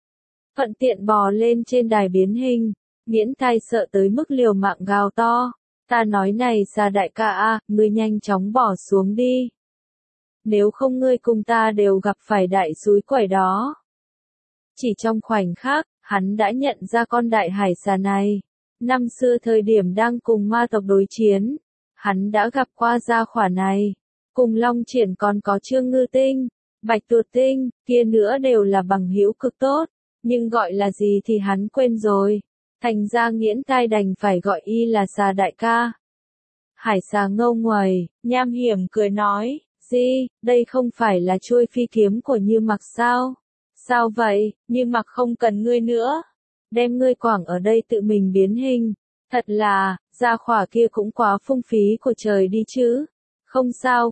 Thuận tiện bò lên trên đài biến hình, nghiễn thai sợ tới mức liều mạng gào to. Ta nói này xà đại ca ngươi nhanh chóng bỏ xuống đi. Nếu không ngươi cùng ta đều gặp phải đại xúi quẩy đó. Chỉ trong khoảnh khắc, hắn đã nhận ra con đại hải xà này. Năm xưa thời điểm đang cùng ma tộc đối chiến, hắn đã gặp qua gia hỏa này. Cùng Long Triển còn có Trương Ngư Tinh, Bạch Tuột Tinh, kia nữa đều là bằng hữu cực tốt. Nhưng gọi là gì thì hắn quên rồi. Thành ra nghiễn thai đành phải gọi y là xà đại ca. Hải xà ngâu nguầy, nham hiểm cười nói, đây không phải là chuôi phi kiếm của Như Mặc sao? Sao vậy, Như Mặc không cần ngươi nữa. Đem ngươi quảng ở đây tự mình biến hình. Thật là, gia hỏa kia cũng quá phung phí của trời đi chứ. Không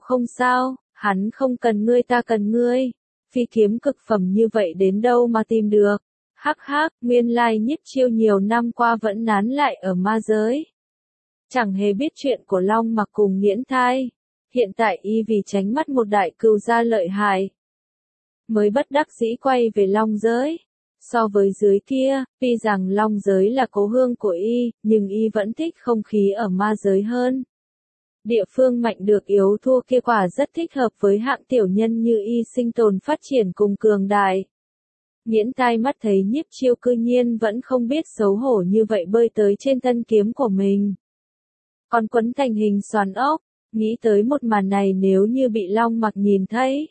sao, hắn không cần ngươi ta cần ngươi. Phi kiếm cực phẩm như vậy đến đâu mà tìm được. Hắc, nguyên lai Nhiếp Chiêu nhiều năm qua vẫn nán lại ở ma giới. Chẳng hề biết chuyện của Long Mặc cùng nghiễn thai. Hiện tại y vì tránh mắt một đại cừu gia lợi hại, mới bất đắc dĩ quay về Long giới. So với dưới kia, tuy rằng Long giới là cố hương của y, nhưng y vẫn thích không khí ở ma giới hơn. Địa phương mạnh được yếu thua kia quả rất thích hợp với hạng tiểu nhân như y sinh tồn phát triển cùng cường đại. Nghiễn thai mắt thấy Nhiếp Chiêu cư nhiên vẫn không biết xấu hổ như vậy bơi tới trên thân kiếm của mình. Còn quấn thành hình xoắn ốc, nghĩ tới một màn này nếu như bị Long Mặc nhìn thấy.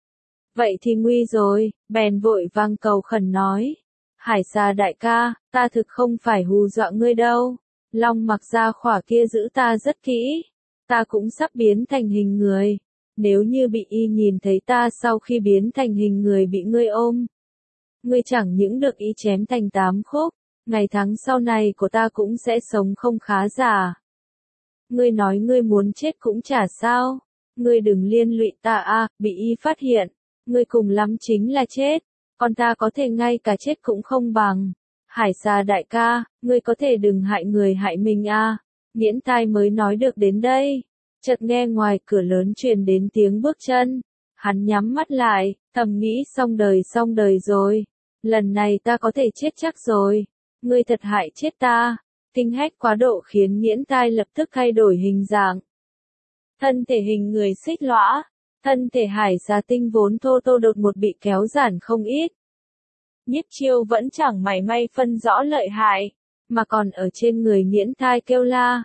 Vậy thì nguy rồi, bèn vội vang cầu khẩn nói. Hải xà đại ca, ta thực không phải hù dọa ngươi đâu. Long Mặc gia hỏa kia giữ ta rất kỹ. Ta cũng sắp biến thành hình người. Nếu như bị y nhìn thấy ta sau khi biến thành hình người bị ngươi ôm. Ngươi chẳng những được y chém thành 8 khúc. Ngày tháng sau này của ta cũng sẽ sống không khá giả. Ngươi nói ngươi muốn chết cũng chả sao. Ngươi đừng liên lụy ta bị y phát hiện. Ngươi cùng lắm chính là chết. Còn ta có thể ngay cả chết cũng không bằng. Hải xà đại ca, ngươi có thể đừng hại người hại mình Nghiễn thai mới nói được đến đây. Chợt nghe ngoài cửa lớn truyền đến tiếng bước chân. Hắn nhắm mắt lại, thầm nghĩ xong đời rồi. Lần này ta có thể chết chắc rồi. Ngươi thật hại chết ta. Kinh hách quá độ khiến nghiễn thai lập tức thay đổi hình dạng. Thân thể hình người xích lõa. Thân thể hải xà tinh vốn thô đột một bị kéo giãn không ít. Nhiếp Chiêu vẫn chẳng mảy may phân rõ lợi hại, mà còn ở trên người nghiễn thai kêu la.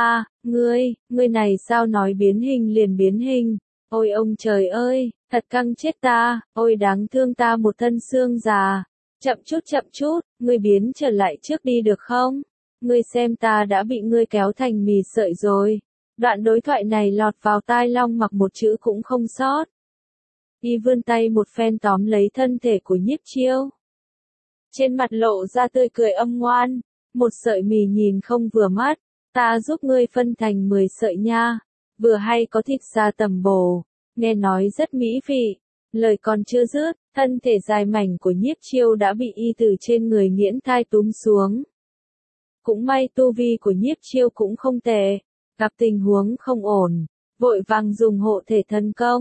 Ngươi này sao nói biến hình liền biến hình. Ôi ông trời ơi, thật căng chết ta, ôi đáng thương ta một thân xương già. Chậm chút, ngươi biến trở lại trước đi được không? Ngươi xem ta đã bị ngươi kéo thành mì sợi rồi. Đoạn đối thoại này lọt vào tai Long Mặc một chữ cũng không sót. Y vươn tay một phen tóm lấy thân thể của Nhiếp Chiêu. Trên mặt lộ ra tươi cười âm ngoan, một sợi mì nhìn không vừa mắt, ta giúp ngươi phân thành 10 sợi nha, vừa hay có thịt da tầm bổ, nghe nói rất mỹ vị. Lời còn chưa dứt, thân thể dài mảnh của Nhiếp Chiêu đã bị y từ trên người nghiễn thai túm xuống. Cũng may tu vi của Nhiếp Chiêu cũng không tệ. Gặp tình huống không ổn, vội vàng dùng hộ thể thần công,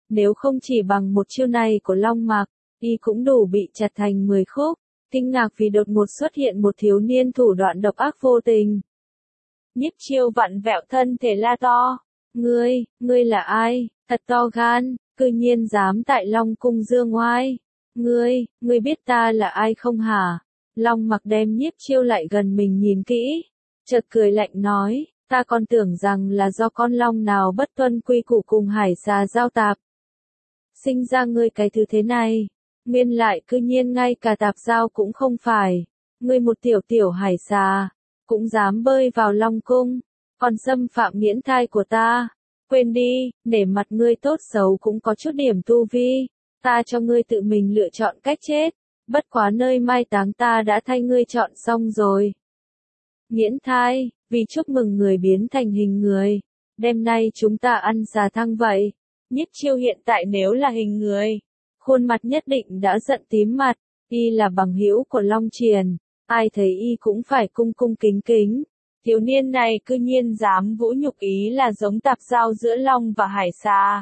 Nếu không chỉ bằng một chiêu này của Long Mạc, y cũng đủ bị chặt thành 10 khúc. Kinh ngạc vì đột ngột xuất hiện một thiếu niên thủ đoạn độc ác vô tình. Nhiếp Chiêu vặn vẹo thân thể la to. Ngươi là ai, thật to gan, cư nhiên dám tại Long cung dương oai. Ngươi biết ta là ai không hả? Long Mặc đem Nhiếp Chiêu lại gần mình nhìn kỹ, chợt cười lạnh nói, ta còn tưởng rằng là do con long nào bất tuân quy củ cùng hải xà giao tạp. Sinh ra ngươi cái thứ thế này, nguyên lại cư nhiên ngay cả tạp giao cũng không phải. Ngươi một tiểu hải xà, cũng dám bơi vào Long cung, còn xâm phạm nghiễn thai của ta. Quên đi, để mặt ngươi tốt xấu cũng có chút điểm tu vi, ta cho ngươi tự mình lựa chọn cách chết, bất quá nơi mai táng ta đã thay ngươi chọn xong rồi. Nghiễn thai, vì chúc mừng người biến thành hình người, đêm nay chúng ta ăn xà thăng vậy. Nhiếp Chiêu hiện tại nếu là hình người, khuôn mặt nhất định đã giận tím mặt, y là bằng hữu của Long Triền, ai thấy y cũng phải cung cung kính kính. Thiếu niên này cư nhiên dám vũ nhục ý là giống tạp giao giữa long và hải xà.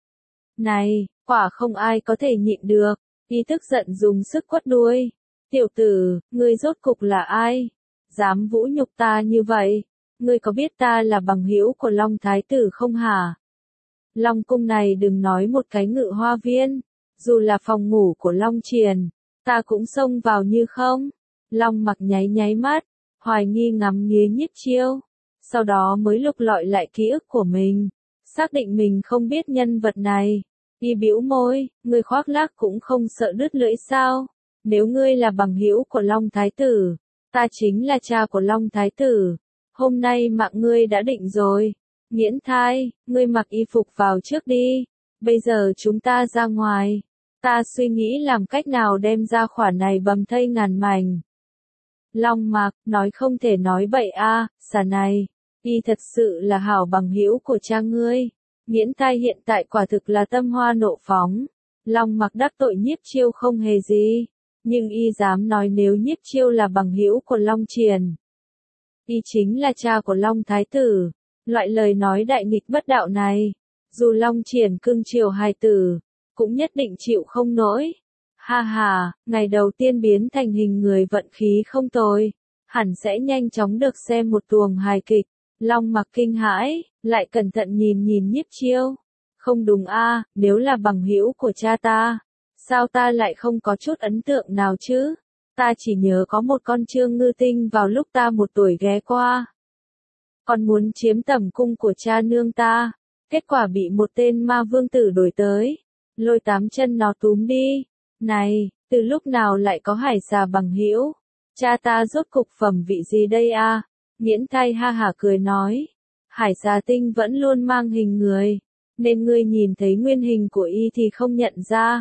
Này, quả không ai có thể nhịn được, y tức giận dùng sức quất đuôi. Tiểu tử, ngươi rốt cục là ai? Dám vũ nhục ta như vậy? Ngươi có biết ta là bằng hữu của Long Thái tử không hả? Long cung này đừng nói một cái ngự hoa viên, dù là phòng ngủ của Long Triền, ta cũng xông vào như không. Long Mặc nháy mắt, hoài nghi ngắm nghía Nhiếp Chiêu, sau đó mới lục lọi lại ký ức của mình, xác định mình không biết nhân vật này. Y bĩu môi, ngươi khoác lác cũng không sợ đứt lưỡi sao? Nếu ngươi là bằng hữu của Long Thái tử, ta chính là cha của Long Thái tử. Hôm nay mạng ngươi đã định rồi. Nghiễn thai, ngươi mặc y phục vào trước đi. Bây giờ chúng ta ra ngoài. Ta suy nghĩ làm cách nào đem ra khỏa này bầm thây ngàn mảnh. Long Mạc, nói không thể nói bậy a, xà này, y thật sự là hảo bằng hữu của cha ngươi. Nghiễn thai hiện tại quả thực là tâm hoa nộ phóng. Long Mạc đắc tội Nhiếp Chiêu không hề gì, nhưng y dám nói nếu Nhiếp Chiêu là bằng hữu của Long Triền, y chính là cha của Long Thái tử. Loại lời nói đại nghịch bất đạo này, dù Long Triền cưng chiều hài tử, cũng nhất định chịu không nổi. Ha ha, ngày đầu tiên biến thành hình người vận khí không tồi, hẳn sẽ nhanh chóng được xem một tuồng hài kịch. Long Mặc kinh hãi, lại cẩn thận nhìn Nhiếp Chiêu. Không đúng a, nếu là bằng hữu của cha ta, sao ta lại không có chút ấn tượng nào chứ? Ta chỉ nhớ có một con Trương Ngư Tinh vào lúc ta 1 tuổi ghé qua, còn muốn chiếm tẩm cung của cha nương ta, kết quả bị một tên ma vương tử đuổi tới, lôi 8 chân nó túm đi. Này, từ lúc nào lại có hải xà bằng hữu? Cha ta rốt cục phẩm vị gì đây a? Nghiễn thai ha hả cười nói, hải xà tinh vẫn luôn mang hình người, nên ngươi nhìn thấy nguyên hình của y thì không nhận ra.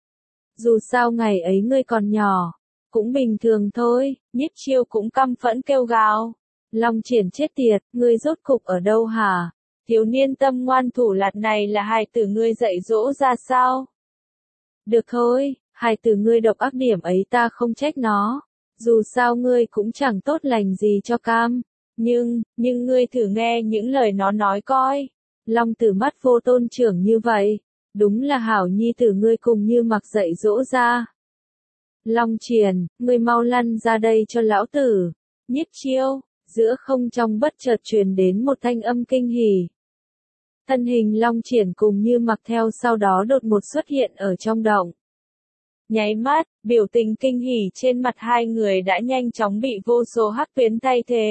Dù sao ngày ấy ngươi còn nhỏ, cũng bình thường thôi. Nhiếp Chiêu cũng căm phẫn kêu gào. Long Triển chết tiệt, ngươi rốt cục ở đâu hả? Thiếu niên tâm ngoan thủ lạt này là hài tử ngươi dạy dỗ ra sao? Được thôi, hài tử ngươi độc ác điểm ấy ta không trách nó. Dù sao ngươi cũng chẳng tốt lành gì cho cam. Nhưng ngươi thử nghe những lời nó nói coi. Long Tử mắt vô tôn trưởng như vậy, đúng là hảo nhi tử ngươi cùng Như Mặc dạy dỗ ra. Long Triền, ngươi mau lăn ra đây cho lão tử. Nhiếp Chiêu, giữa không trong bất chợt truyền đến một thanh âm kinh hỉ. Thân hình Long Triển cùng Như Mặc theo sau đó đột ngột xuất hiện ở trong động. Nháy mắt, biểu tình kinh hỉ trên mặt hai người đã nhanh chóng bị vô số hắc tuyến thay thế.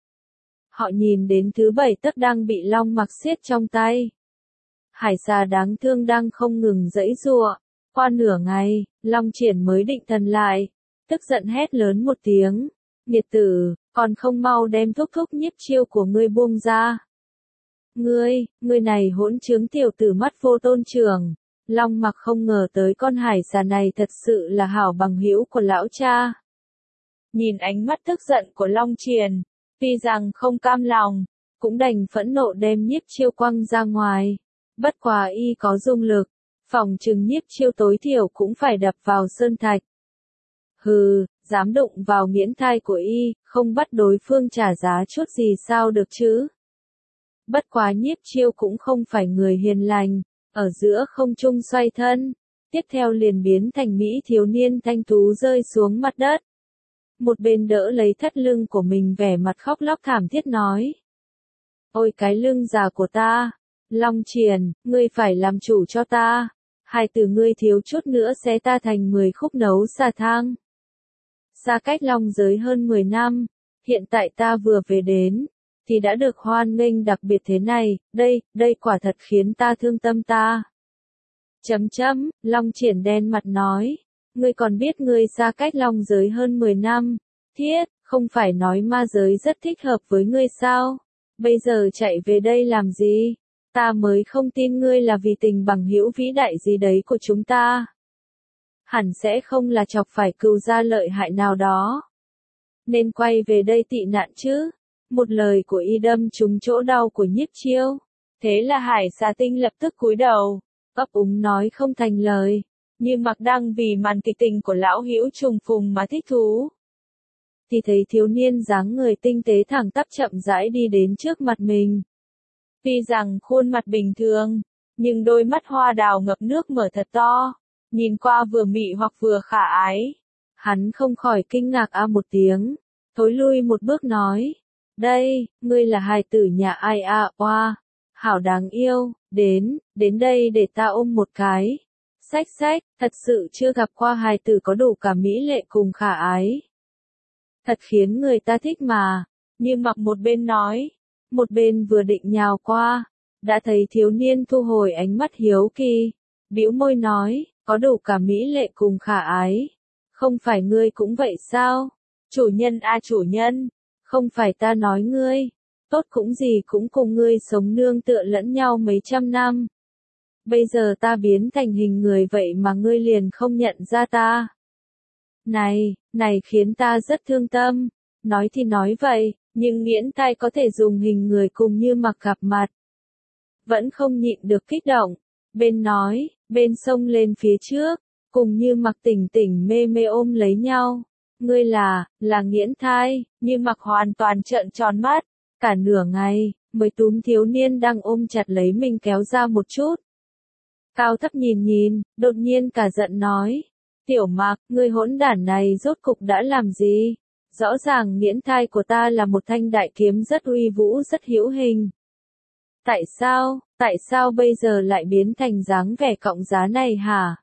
Họ nhìn đến thứ 7 tấc đang bị Long Mặc siết trong tay. Hải xà đáng thương đang không ngừng giãy giụa. Qua nửa ngày, Long Triển mới định thần lại, tức giận hét lớn một tiếng. Nghiệt tử, còn không mau đem thúc Nhiếp Chiêu của ngươi buông ra. Ngươi này hỗn trướng tiểu tử mắt vô tôn trưởng. Long Mặc không ngờ tới con hải xà này thật sự là hảo bằng hữu của lão cha. Nhìn ánh mắt tức giận của Long Triền, tuy rằng không cam lòng, cũng đành phẫn nộ đem Nhiếp Chiêu quăng ra ngoài. Bất quá y có dung lực, phòng trừng Nhiếp Chiêu tối thiểu cũng phải đập vào sơn thạch. Hừ, dám đụng vào nghiễn thai của y, không bắt đối phương trả giá chút gì sao được chứ? Bất quá Nhiếp Chiêu cũng không phải người hiền lành, ở giữa không trung xoay thân, tiếp theo liền biến thành mỹ thiếu niên thanh tú rơi xuống mặt đất. Một bên đỡ lấy thắt lưng của mình vẻ mặt khóc lóc thảm thiết nói. Ôi cái lưng già của ta, Long Triển, ngươi phải làm chủ cho ta, hai từ ngươi thiếu chút nữa xé ta thành 10 khúc nấu xà thang. Xa cách Long giới hơn 10 năm, hiện tại ta vừa về đến, thì đã được hoan nghênh đặc biệt thế này, đây quả thật khiến ta thương tâm ta. Long Triển đen mặt nói, ngươi còn biết ngươi xa cách Long giới hơn 10 năm, thiết, không phải nói ma giới rất thích hợp với ngươi sao, bây giờ chạy về đây làm gì, ta mới không tin ngươi là vì tình bằng hữu vĩ đại gì đấy của chúng ta. Hẳn sẽ không là chọc phải cừu gia lợi hại nào đó. Nên quay về đây tị nạn chứ. Một lời của y đâm trúng chỗ đau của Nhiếp Chiêu. Thế là Hải Xà Tinh lập tức cúi đầu, ấp úng nói không thành lời, như mặc đang vì màn kịch tình của lão hữu trùng phùng mà thích thú. Thì thấy thiếu niên dáng người tinh tế thẳng tắp chậm rãi đi đến trước mặt mình. Tuy rằng khuôn mặt bình thường, nhưng đôi mắt hoa đào ngập nước mở thật to, nhìn qua vừa mị hoặc vừa khả ái. Hắn không khỏi kinh ngạc một tiếng, thối lui một bước nói. Đây, ngươi là hài tử nhà ai oa, hảo đáng yêu, đến đây để ta ôm một cái. Xách, thật sự chưa gặp qua hài tử có đủ cả mỹ lệ cùng khả ái. Thật khiến người ta thích mà, như mặc một bên nói, một bên vừa định nhào qua, đã thấy thiếu niên thu hồi ánh mắt hiếu kỳ, bĩu môi nói, có đủ cả mỹ lệ cùng khả ái. Không phải ngươi cũng vậy sao? Chủ nhân chủ nhân, không phải ta nói ngươi, tốt cũng gì cũng cùng ngươi sống nương tựa lẫn nhau mấy trăm năm. Bây giờ ta biến thành hình người vậy mà ngươi liền không nhận ra ta. Này khiến ta rất thương tâm, nói thì nói vậy, nhưng nghiễn tai có thể dùng hình người cùng như mặc gặp mặt. Vẫn không nhịn được kích động, bên nói, bên xông lên phía trước, cùng như mặc tỉnh tỉnh mê mê ôm lấy nhau. Ngươi là nghiễn thai, như mặc hoàn toàn trợn tròn mắt, cả nửa ngày, mới túm thiếu niên đang ôm chặt lấy mình kéo ra một chút. Cao thấp nhìn, đột nhiên cả giận nói, tiểu mặc, ngươi hỗn đản này rốt cục đã làm gì? Rõ ràng nghiễn thai của ta là một thanh đại kiếm rất uy vũ rất hữu hình. Tại sao bây giờ lại biến thành dáng vẻ cọng giá này hả?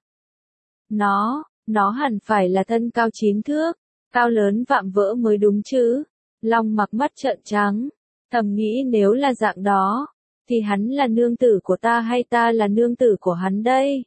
Nó hẳn phải là thân cao 9 thước, cao lớn vạm vỡ mới đúng chứ. Long mặc mắt trợn trắng, thầm nghĩ nếu là dạng đó, thì hắn là nương tử của ta hay ta là nương tử của hắn đây?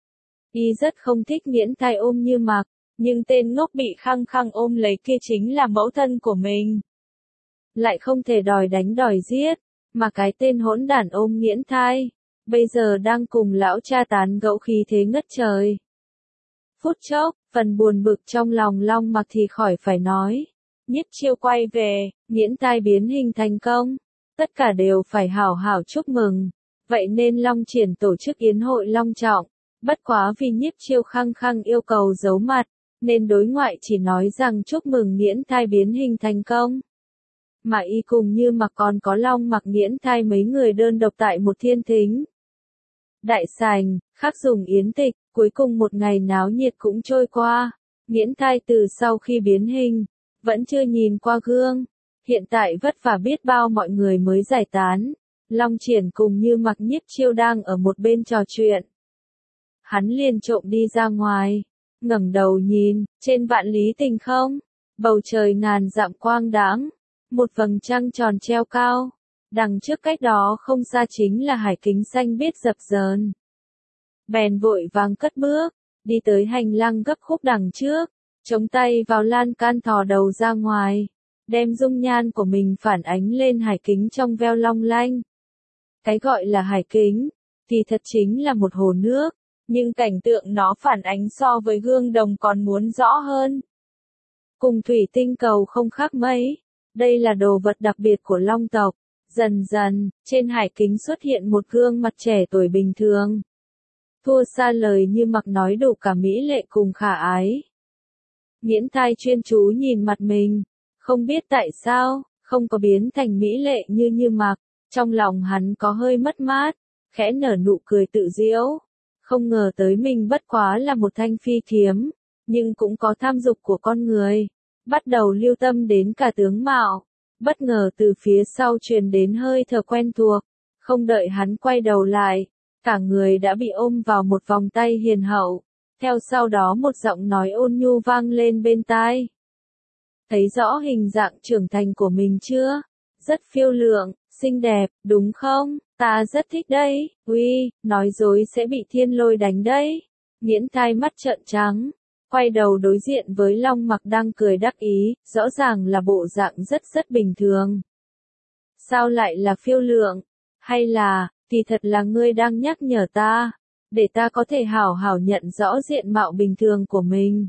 Y rất không thích nghiễn thai ôm như mặc, nhưng tên ngốc bị khăng khăng ôm lấy kia chính là mẫu thân của mình. Lại không thể đòi đánh đòi giết, mà cái tên hỗn đản ôm nghiễn thai, bây giờ đang cùng lão cha tán gẫu khí thế ngất trời. Phút chốc, phần buồn bực trong lòng Long mặc thì khỏi phải nói. Nhiếp Chiêu quay về, nghiễn thai biến hình thành công. Tất cả đều phải hảo hảo chúc mừng. Vậy nên Long Triển tổ chức yến hội long trọng. Bất quá vì Nhiếp Chiêu khăng khăng yêu cầu giấu mặt, nên đối ngoại chỉ nói rằng chúc mừng nghiễn thai biến hình thành công. Mà y cùng như mặc còn có Long mặc nghiễn thai mấy người đơn độc tại một thiên thính. Đại sảnh, khắc dùng yến tịch, cuối cùng một ngày náo nhiệt cũng trôi qua. Nghiễn thai từ sau khi biến hình, vẫn chưa nhìn qua gương. Hiện tại vất vả biết bao mọi người mới giải tán. Long Triển cùng như mặc Nhiếp Chiêu đang ở một bên trò chuyện. Hắn liền trộm đi ra ngoài, ngẩng đầu nhìn, trên vạn lý tinh không, bầu trời ngàn dặm quang đãng, một vầng trăng tròn treo cao, đằng trước cách đó không xa chính là hải kính xanh biếc dập dờn. Bèn vội vàng cất bước, đi tới hành lang gấp khúc đằng trước, chống tay vào lan can thò đầu ra ngoài, đem dung nhan của mình phản ánh lên hải kính trong veo long lanh. Cái gọi là hải kính, thì thật chính là một hồ nước, nhưng cảnh tượng nó phản ánh so với gương đồng còn muốn rõ hơn. Cùng thủy tinh cầu không khác mấy, đây là đồ vật đặc biệt của long tộc. Dần dần, trên hải kính xuất hiện một gương mặt trẻ tuổi bình thường. Thua xa lời như mặc nói đủ cả mỹ lệ cùng khả ái. Nghiễn thai chuyên chú nhìn mặt mình, không biết tại sao, không có biến thành mỹ lệ như mặc, trong lòng hắn có hơi mất mát, khẽ nở nụ cười tự giễu. Không ngờ tới mình bất quá là một thanh phi kiếm, nhưng cũng có tham dục của con người. Bắt đầu lưu tâm đến cả tướng mạo. Bất ngờ từ phía sau truyền đến hơi thở quen thuộc. Không đợi hắn quay đầu lại, cả người đã bị ôm vào một vòng tay hiền hậu. Theo sau đó một giọng nói ôn nhu vang lên bên tai. Thấy rõ hình dạng trưởng thành của mình chưa? Rất phiêu lượng, xinh đẹp, đúng không? Ta rất thích đấy. Uy, nói dối sẽ bị thiên lôi đánh đấy. Nghiễn Thai mắt trợn trắng, quay đầu đối diện với Long Mặc đang cười đắc ý, rõ ràng là bộ dạng rất bình thường. Sao lại là phiêu lượng? Hay là, thì thật là ngươi đang nhắc nhở ta, để ta có thể hảo hảo nhận rõ diện mạo bình thường của mình.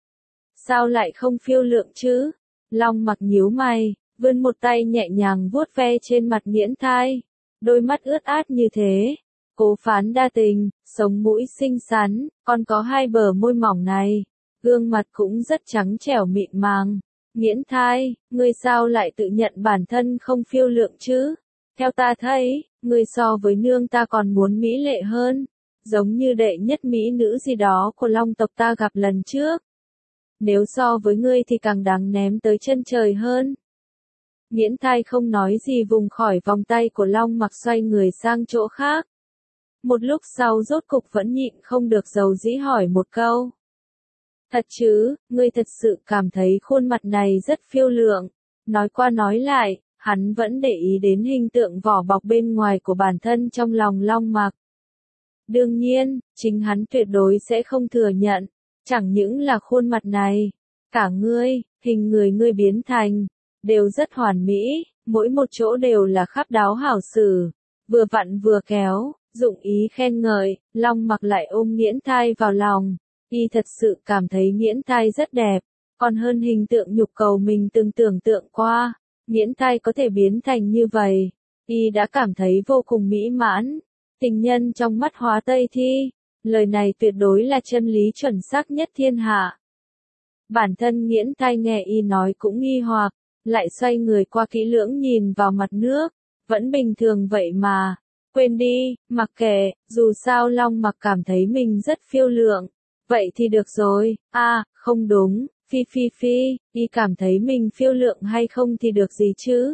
Sao lại không phiêu lượng chứ? Long Mặc nhíu mày, vươn một tay nhẹ nhàng vuốt ve trên mặt Nghiễn Thai. Đôi mắt ướt át như thế. Cố Phán đa tình, sống mũi xinh xắn, còn có hai bờ môi mỏng này. Gương mặt cũng rất trắng trẻo mịn màng. Nghiễn Thai, ngươi sao lại tự nhận bản thân không phiêu lượng chứ? Theo ta thấy, ngươi so với nương ta còn muốn mỹ lệ hơn. Giống như đệ nhất mỹ nữ gì đó của Long tộc ta gặp lần trước. Nếu so với ngươi thì càng đáng ném tới chân trời hơn. Nghiễn Thai không nói gì vùng khỏi vòng tay của Long Mặc xoay người sang chỗ khác. Một lúc sau rốt cục vẫn nhịn không được dầu dĩ hỏi một câu. Thật chứ, ngươi thật sự cảm thấy khuôn mặt này rất phiêu lượng. Nói qua nói lại, hắn vẫn để ý đến hình tượng vỏ bọc bên ngoài của bản thân trong lòng Long Mặc. Đương nhiên, chính hắn tuyệt đối sẽ không thừa nhận. Chẳng những là khuôn mặt này, cả ngươi, hình người ngươi biến thành, đều rất hoàn mỹ, mỗi một chỗ đều là khắp đáo hảo xử, vừa vặn vừa kéo, dụng ý khen ngợi. Long Mặc lại ôm Nghiễn Thai vào lòng, y thật sự cảm thấy Nghiễn Thai rất đẹp, còn hơn hình tượng nhục cầu mình từng tưởng tượng qua. Nghiễn Thai có thể biến thành như vậy, y đã cảm thấy vô cùng mỹ mãn. Tình nhân trong mắt Hóa Tây Thi, lời này tuyệt đối là chân lý chuẩn xác nhất thiên hạ. Bản thân Nghiễn Thai nghe y nói cũng nghi hoặc, lại xoay người qua kỹ lưỡng nhìn vào mặt nước, vẫn bình thường vậy mà. Quên đi, mặc kệ, dù sao Long Mặc cảm thấy mình rất phiêu lượng. Vậy thì được rồi. Không đúng, phi, y cảm thấy mình phiêu lượng hay không thì được gì chứ.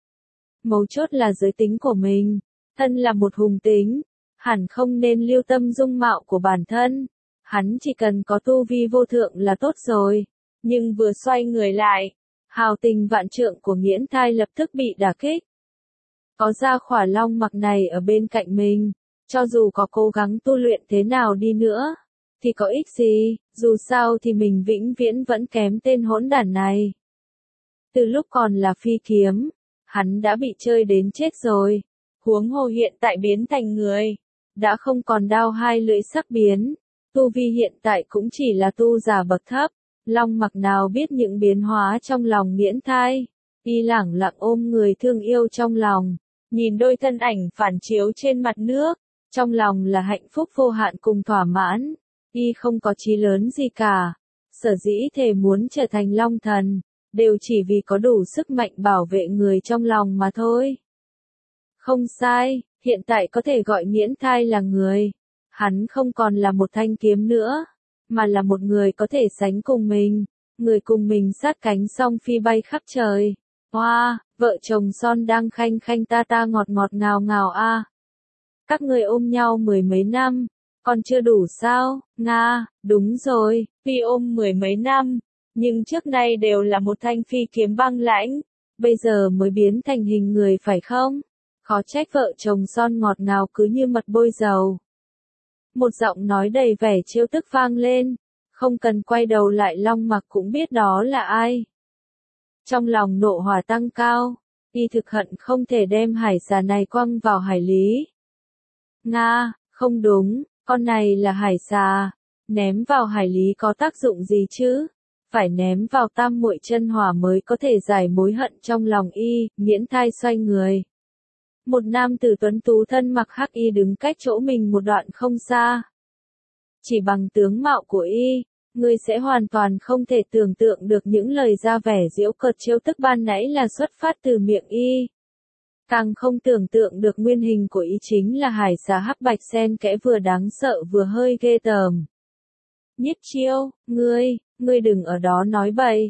Mấu chốt là giới tính của mình, thân là một hùng tính, hẳn không nên lưu tâm dung mạo của bản thân. Hắn chỉ cần có tu vi vô thượng là tốt rồi. Nhưng vừa xoay người lại, hào tình vạn trượng của Nghiễn Thai lập tức bị đả kích. Có Gia Khỏa Long Mặc này ở bên cạnh mình, cho dù có cố gắng tu luyện thế nào đi nữa, thì có ích gì, dù sao thì mình vĩnh viễn vẫn kém tên hỗn đản này. Từ lúc còn là phi kiếm, hắn đã bị chơi đến chết rồi, huống hồ hiện tại biến thành người, đã không còn đao hai lưỡi sắc biến, tu vi hiện tại cũng chỉ là tu giả bậc thấp. Long Mặc nào biết những biến hóa trong lòng Nghiễn Thai, y lẳng lặng ôm người thương yêu trong lòng, nhìn đôi thân ảnh phản chiếu trên mặt nước, trong lòng là hạnh phúc vô hạn cùng thỏa mãn. Y không có chí lớn gì cả, sở dĩ thề muốn trở thành Long Thần, đều chỉ vì có đủ sức mạnh bảo vệ người trong lòng mà thôi. Không sai, hiện tại có thể gọi Nghiễn Thai là người. Hắn không còn là một thanh kiếm nữa, mà là một người có thể sánh cùng mình, người cùng mình sát cánh song phi bay khắp trời. Hoa, vợ chồng son đang khanh khanh ta ngọt ngọt ngào ngào a. Các người ôm nhau mười mấy năm, còn chưa đủ sao? Nga, đúng rồi, phi ôm mười mấy năm, nhưng trước nay đều là một thanh phi kiếm băng lãnh, bây giờ mới biến thành hình người phải không? Khó trách vợ chồng son ngọt ngào cứ như mật bôi dầu. Một giọng nói đầy vẻ trêu tức vang lên, không cần quay đầu lại Long Mặc cũng biết đó là ai. Trong lòng nộ hỏa tăng cao, y thực hận không thể đem hải xà này quăng vào hải lý. Nga, không đúng, con này là hải xà, ném vào hải lý có tác dụng gì chứ? Phải ném vào tam muội chân hỏa mới có thể giải mối hận trong lòng y. Nghiễn Thai xoay người. Một nam tử tuấn tú thân mặc hắc y đứng cách chỗ mình một đoạn không xa. Chỉ bằng tướng mạo của y, ngươi sẽ hoàn toàn không thể tưởng tượng được những lời ra vẻ giễu cợt trêu tức ban nãy là xuất phát từ miệng y. Càng không tưởng tượng được nguyên hình của y chính là hải xà hắc bạch xen kẽ vừa đáng sợ vừa hơi ghê tởm. Nhiếp Chiêu, ngươi đừng ở đó nói bậy.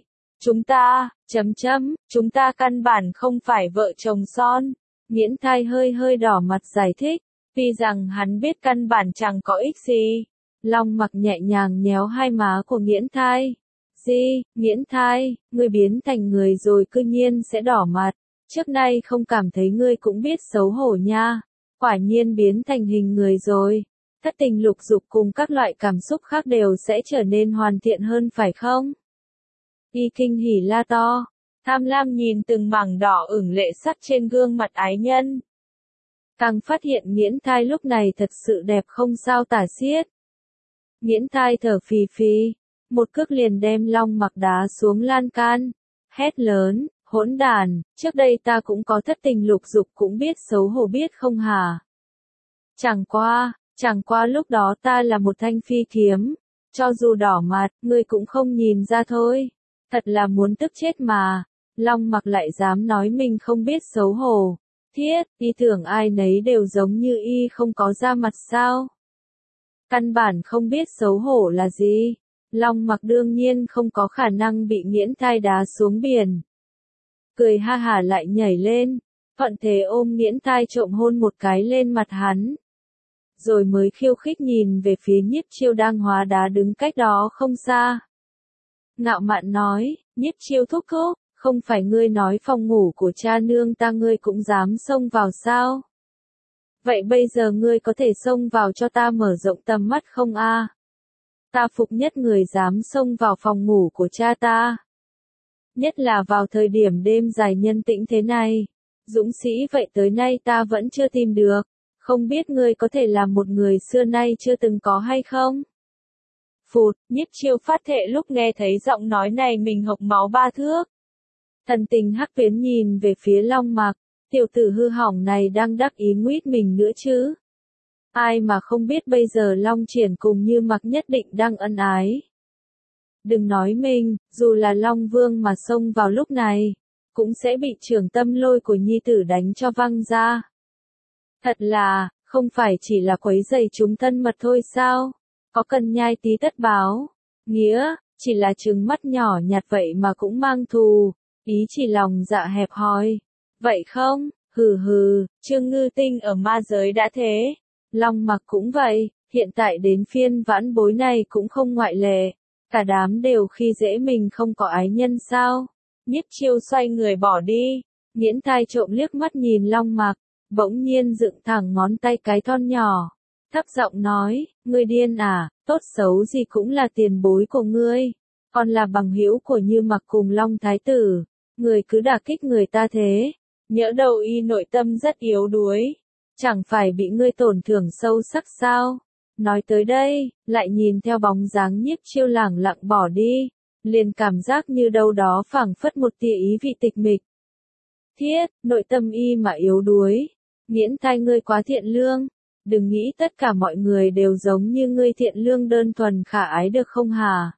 Chúng ta căn bản không phải vợ chồng son. Nghiễn Thai hơi đỏ mặt giải thích, vì rằng hắn biết căn bản chẳng có ích gì. Long Mặc nhẹ nhàng nhéo hai má của Nghiễn Thai. Nghiễn Thai, ngươi biến thành người rồi cư nhiên sẽ đỏ mặt. Trước nay không cảm thấy ngươi cũng biết xấu hổ nha. Quả nhiên biến thành hình người rồi. Thất tình lục dục cùng các loại cảm xúc khác đều sẽ trở nên hoàn thiện hơn phải không? Y kinh hỉ la to. Tham lam nhìn từng mảng đỏ ửng lệ sắc trên gương mặt ái nhân. Càng phát hiện Nghiễn Thai lúc này thật sự đẹp không sao tả xiết. Nghiễn Thai thở phì phì, một cước liền đem Long Mặc đá xuống lan can, hét lớn, hỗn đàn, trước đây ta cũng có thất tình lục dục cũng biết xấu hổ biết không hả? Chẳng qua lúc đó ta là một thanh phi kiếm, cho dù đỏ mặt, ngươi cũng không nhìn ra thôi. Thật là muốn tức chết mà. Long Mặc lại dám nói mình không biết xấu hổ. Thiết, y tưởng ai nấy đều giống như y không có da mặt sao? Căn bản không biết xấu hổ là gì. Long Mặc đương nhiên không có khả năng bị Nghiễn Thai đá xuống biển. Cười ha hả lại nhảy lên, thuận thế ôm Nghiễn Thai trộm hôn một cái lên mặt hắn. Rồi mới khiêu khích nhìn về phía Nhiếp Chiêu đang hóa đá đứng cách đó không xa. Ngạo mạn nói, Nhiếp Chiêu thúc thúc, không phải ngươi nói phòng ngủ của cha nương ta ngươi cũng dám xông vào sao? Vậy bây giờ ngươi có thể xông vào cho ta mở rộng tầm mắt không a? Ta phục nhất người dám xông vào phòng ngủ của cha ta. Nhất là vào thời điểm đêm dài nhân tĩnh thế này. Dũng sĩ vậy tới nay ta vẫn chưa tìm được. Không biết ngươi có thể làm một người xưa nay chưa từng có hay không? Phụt, Nhiếp Chiêu phát thệ lúc nghe thấy giọng nói này mình hộc máu ba thước. Thần tình hắc tuyến nhìn về phía Long Mặc, tiểu tử hư hỏng này đang đắc ý nguyết mình nữa chứ. Ai mà không biết bây giờ Long Triển cùng Như Mặc nhất định đang ân ái. Đừng nói mình, dù là Long Vương mà xông vào lúc này, cũng sẽ bị trưởng tâm lôi của nhi tử đánh cho văng ra. Thật là, không phải chỉ là quấy rầy chúng thân mật thôi sao? Có cần nhai tí tất báo? Nghĩa, chỉ là trừng mắt nhỏ nhặt vậy mà cũng mang thù, ý chỉ lòng dạ hẹp hòi. Vậy không? Hừ, Trương Ngư Tinh ở ma giới đã thế. Long Mặc cũng vậy, hiện tại đến phiên vãn bối này cũng không ngoại lệ. Cả đám đều khi dễ mình không có ái nhân sao? Nhiếp Chiêu xoay người bỏ đi. Nghiễn Thai trộm liếc mắt nhìn Long Mặc, bỗng nhiên dựng thẳng ngón tay cái thon nhỏ. Thấp giọng nói, ngươi điên à, tốt xấu gì cũng là tiền bối của ngươi. Còn là bằng hữu của Như Mặc cùng Long Thái Tử. Người cứ đả kích người ta thế. Nhỡ đầu y nội tâm rất yếu đuối. Chẳng phải bị ngươi tổn thương sâu sắc sao? Nói tới đây, lại nhìn theo bóng dáng Nhiếp Chiêu lẳng lặng bỏ đi, liền cảm giác như đâu đó phảng phất một tia ý vị tịch mịch. Thiết, nội tâm y mà yếu đuối. Nghiễn Thai ngươi quá thiện lương. Đừng nghĩ tất cả mọi người đều giống như ngươi thiện lương đơn thuần khả ái được không hả?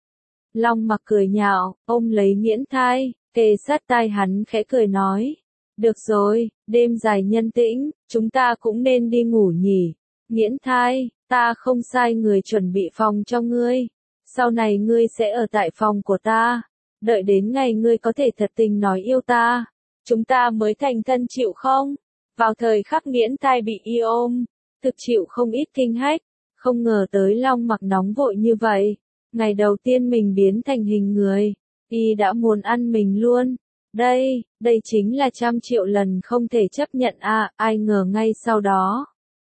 Long Mặc cười nhạo, ôm lấy Nghiễn Thai, kề sát tai hắn khẽ cười nói. Được rồi, đêm dài nhân tĩnh, chúng ta cũng nên đi ngủ nhỉ. Nghiễn Thai, ta không sai người chuẩn bị phòng cho ngươi. Sau này ngươi sẽ ở tại phòng của ta. Đợi đến ngày ngươi có thể thật tình nói yêu ta. Chúng ta mới thành thân chịu không? Vào thời khắc Nghiễn Thai bị y ôm, thực chịu không ít kinh hách. Không ngờ tới Long Mặc nóng vội như vậy. Ngày đầu tiên mình biến thành hình người, y đã muốn ăn mình luôn. Đây chính là 100 triệu lần không thể chấp nhận à, ai ngờ ngay sau đó.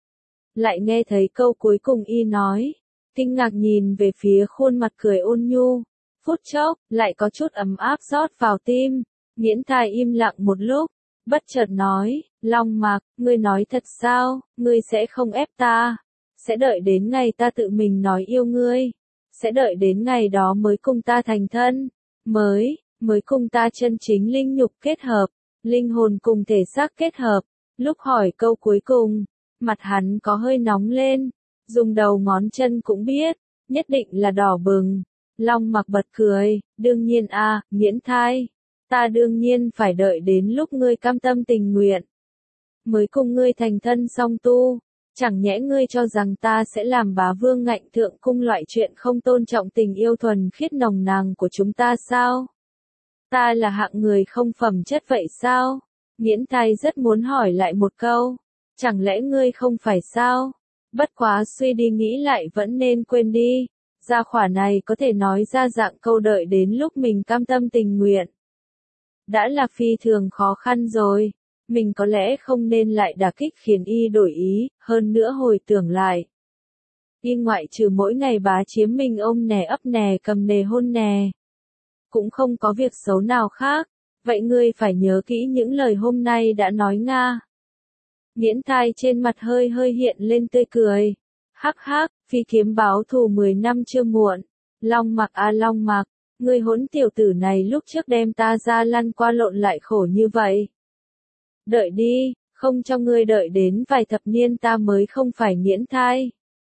Lại nghe thấy câu cuối cùng y nói, kinh ngạc nhìn về phía khuôn mặt cười ôn nhu, phút chốc, lại có chút ấm áp rót vào tim. Nghiễn Thai im lặng một lúc, bất chợt nói, Long Mặc, ngươi nói thật sao, ngươi sẽ không ép ta, sẽ đợi đến ngày ta tự mình nói yêu ngươi, sẽ đợi đến ngày đó mới cùng ta thành thân, mới cùng ta chân chính linh nhục kết hợp, linh hồn cùng thể xác kết hợp. Lúc hỏi câu cuối cùng, mặt hắn có hơi nóng lên, dùng đầu ngón chân cũng biết, nhất định là đỏ bừng. Long Mặc bật cười, đương nhiên a, Nghiễn Thai, ta đương nhiên phải đợi đến lúc ngươi cam tâm tình nguyện, mới cùng ngươi thành thân song tu. Chẳng nhẽ ngươi cho rằng ta sẽ làm bá vương ngạnh thượng cung loại chuyện không tôn trọng tình yêu thuần khiết nồng nàn của chúng ta sao? Ta là hạng người không phẩm chất vậy sao? Nghiễn Thai rất muốn hỏi lại một câu. Chẳng lẽ ngươi không phải sao? Bất quá suy đi nghĩ lại vẫn nên quên đi. Gia khỏa này có thể nói ra dạng câu đợi đến lúc mình cam tâm tình nguyện. Đã là phi thường khó khăn rồi. Mình có lẽ không nên lại đả kích khiến y đổi ý, hơn nữa hồi tưởng lại. Y ngoại trừ mỗi ngày bá chiếm mình ôm nè ấp nè cầm nè hôn nè. Cũng không có việc xấu nào khác. Vậy ngươi phải nhớ kỹ những lời hôm nay đã nói Nga. Nghiễn Thai trên mặt hơi hơi hiện lên tươi cười. Hắc hắc, phi kiếm báo thù 10 năm chưa muộn. Long Mặc à Long Mặc, ngươi hỗn tiểu tử này lúc trước đem ta ra lăn qua lộn lại khổ như vậy. Đợi đi, không cho ngươi đợi đến vài thập niên ta mới không phải Nghiễn Thai.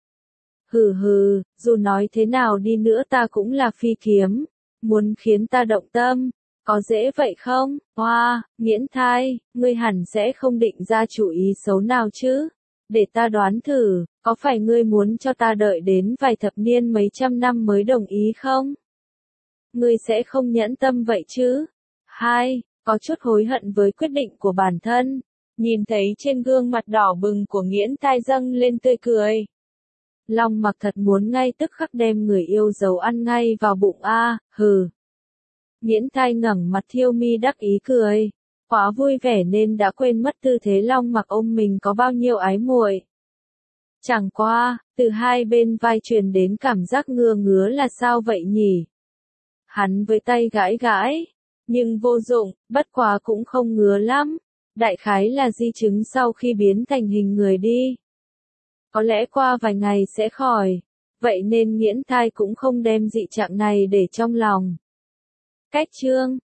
Hừ hừ, dù nói thế nào đi nữa ta cũng là phi kiếm. Muốn khiến ta động tâm, có dễ vậy không? Hoa, Nghiễn Thai, ngươi hẳn sẽ không định ra chủ ý xấu nào chứ? Để ta đoán thử, có phải ngươi muốn cho ta đợi đến vài thập niên mấy trăm năm mới đồng ý không? Ngươi sẽ không nhẫn tâm vậy chứ? Hai, có chút hối hận với quyết định của bản thân. Nhìn thấy trên gương mặt đỏ bừng của Nghiễn Thai dâng lên tươi cười. Long Mặc thật muốn ngay tức khắc đem người yêu dấu ăn ngay vào bụng a, hừ. Nghiễn Thai ngẩng mặt thiêu mi đắc ý cười. Quá vui vẻ nên đã quên mất tư thế Long Mặc ôm mình có bao nhiêu ái muội. Chẳng qua, từ hai bên vai truyền đến cảm giác ngứa ngứa là sao vậy nhỉ? Hắn với tay gãi gãi, nhưng vô dụng, bất quá cũng không ngứa lắm. Đại khái là di chứng sau khi biến thành hình người đi. Có lẽ qua vài ngày sẽ khỏi. Vậy nên Nghiễn Thai cũng không đem dị trạng này để trong lòng. Cách chương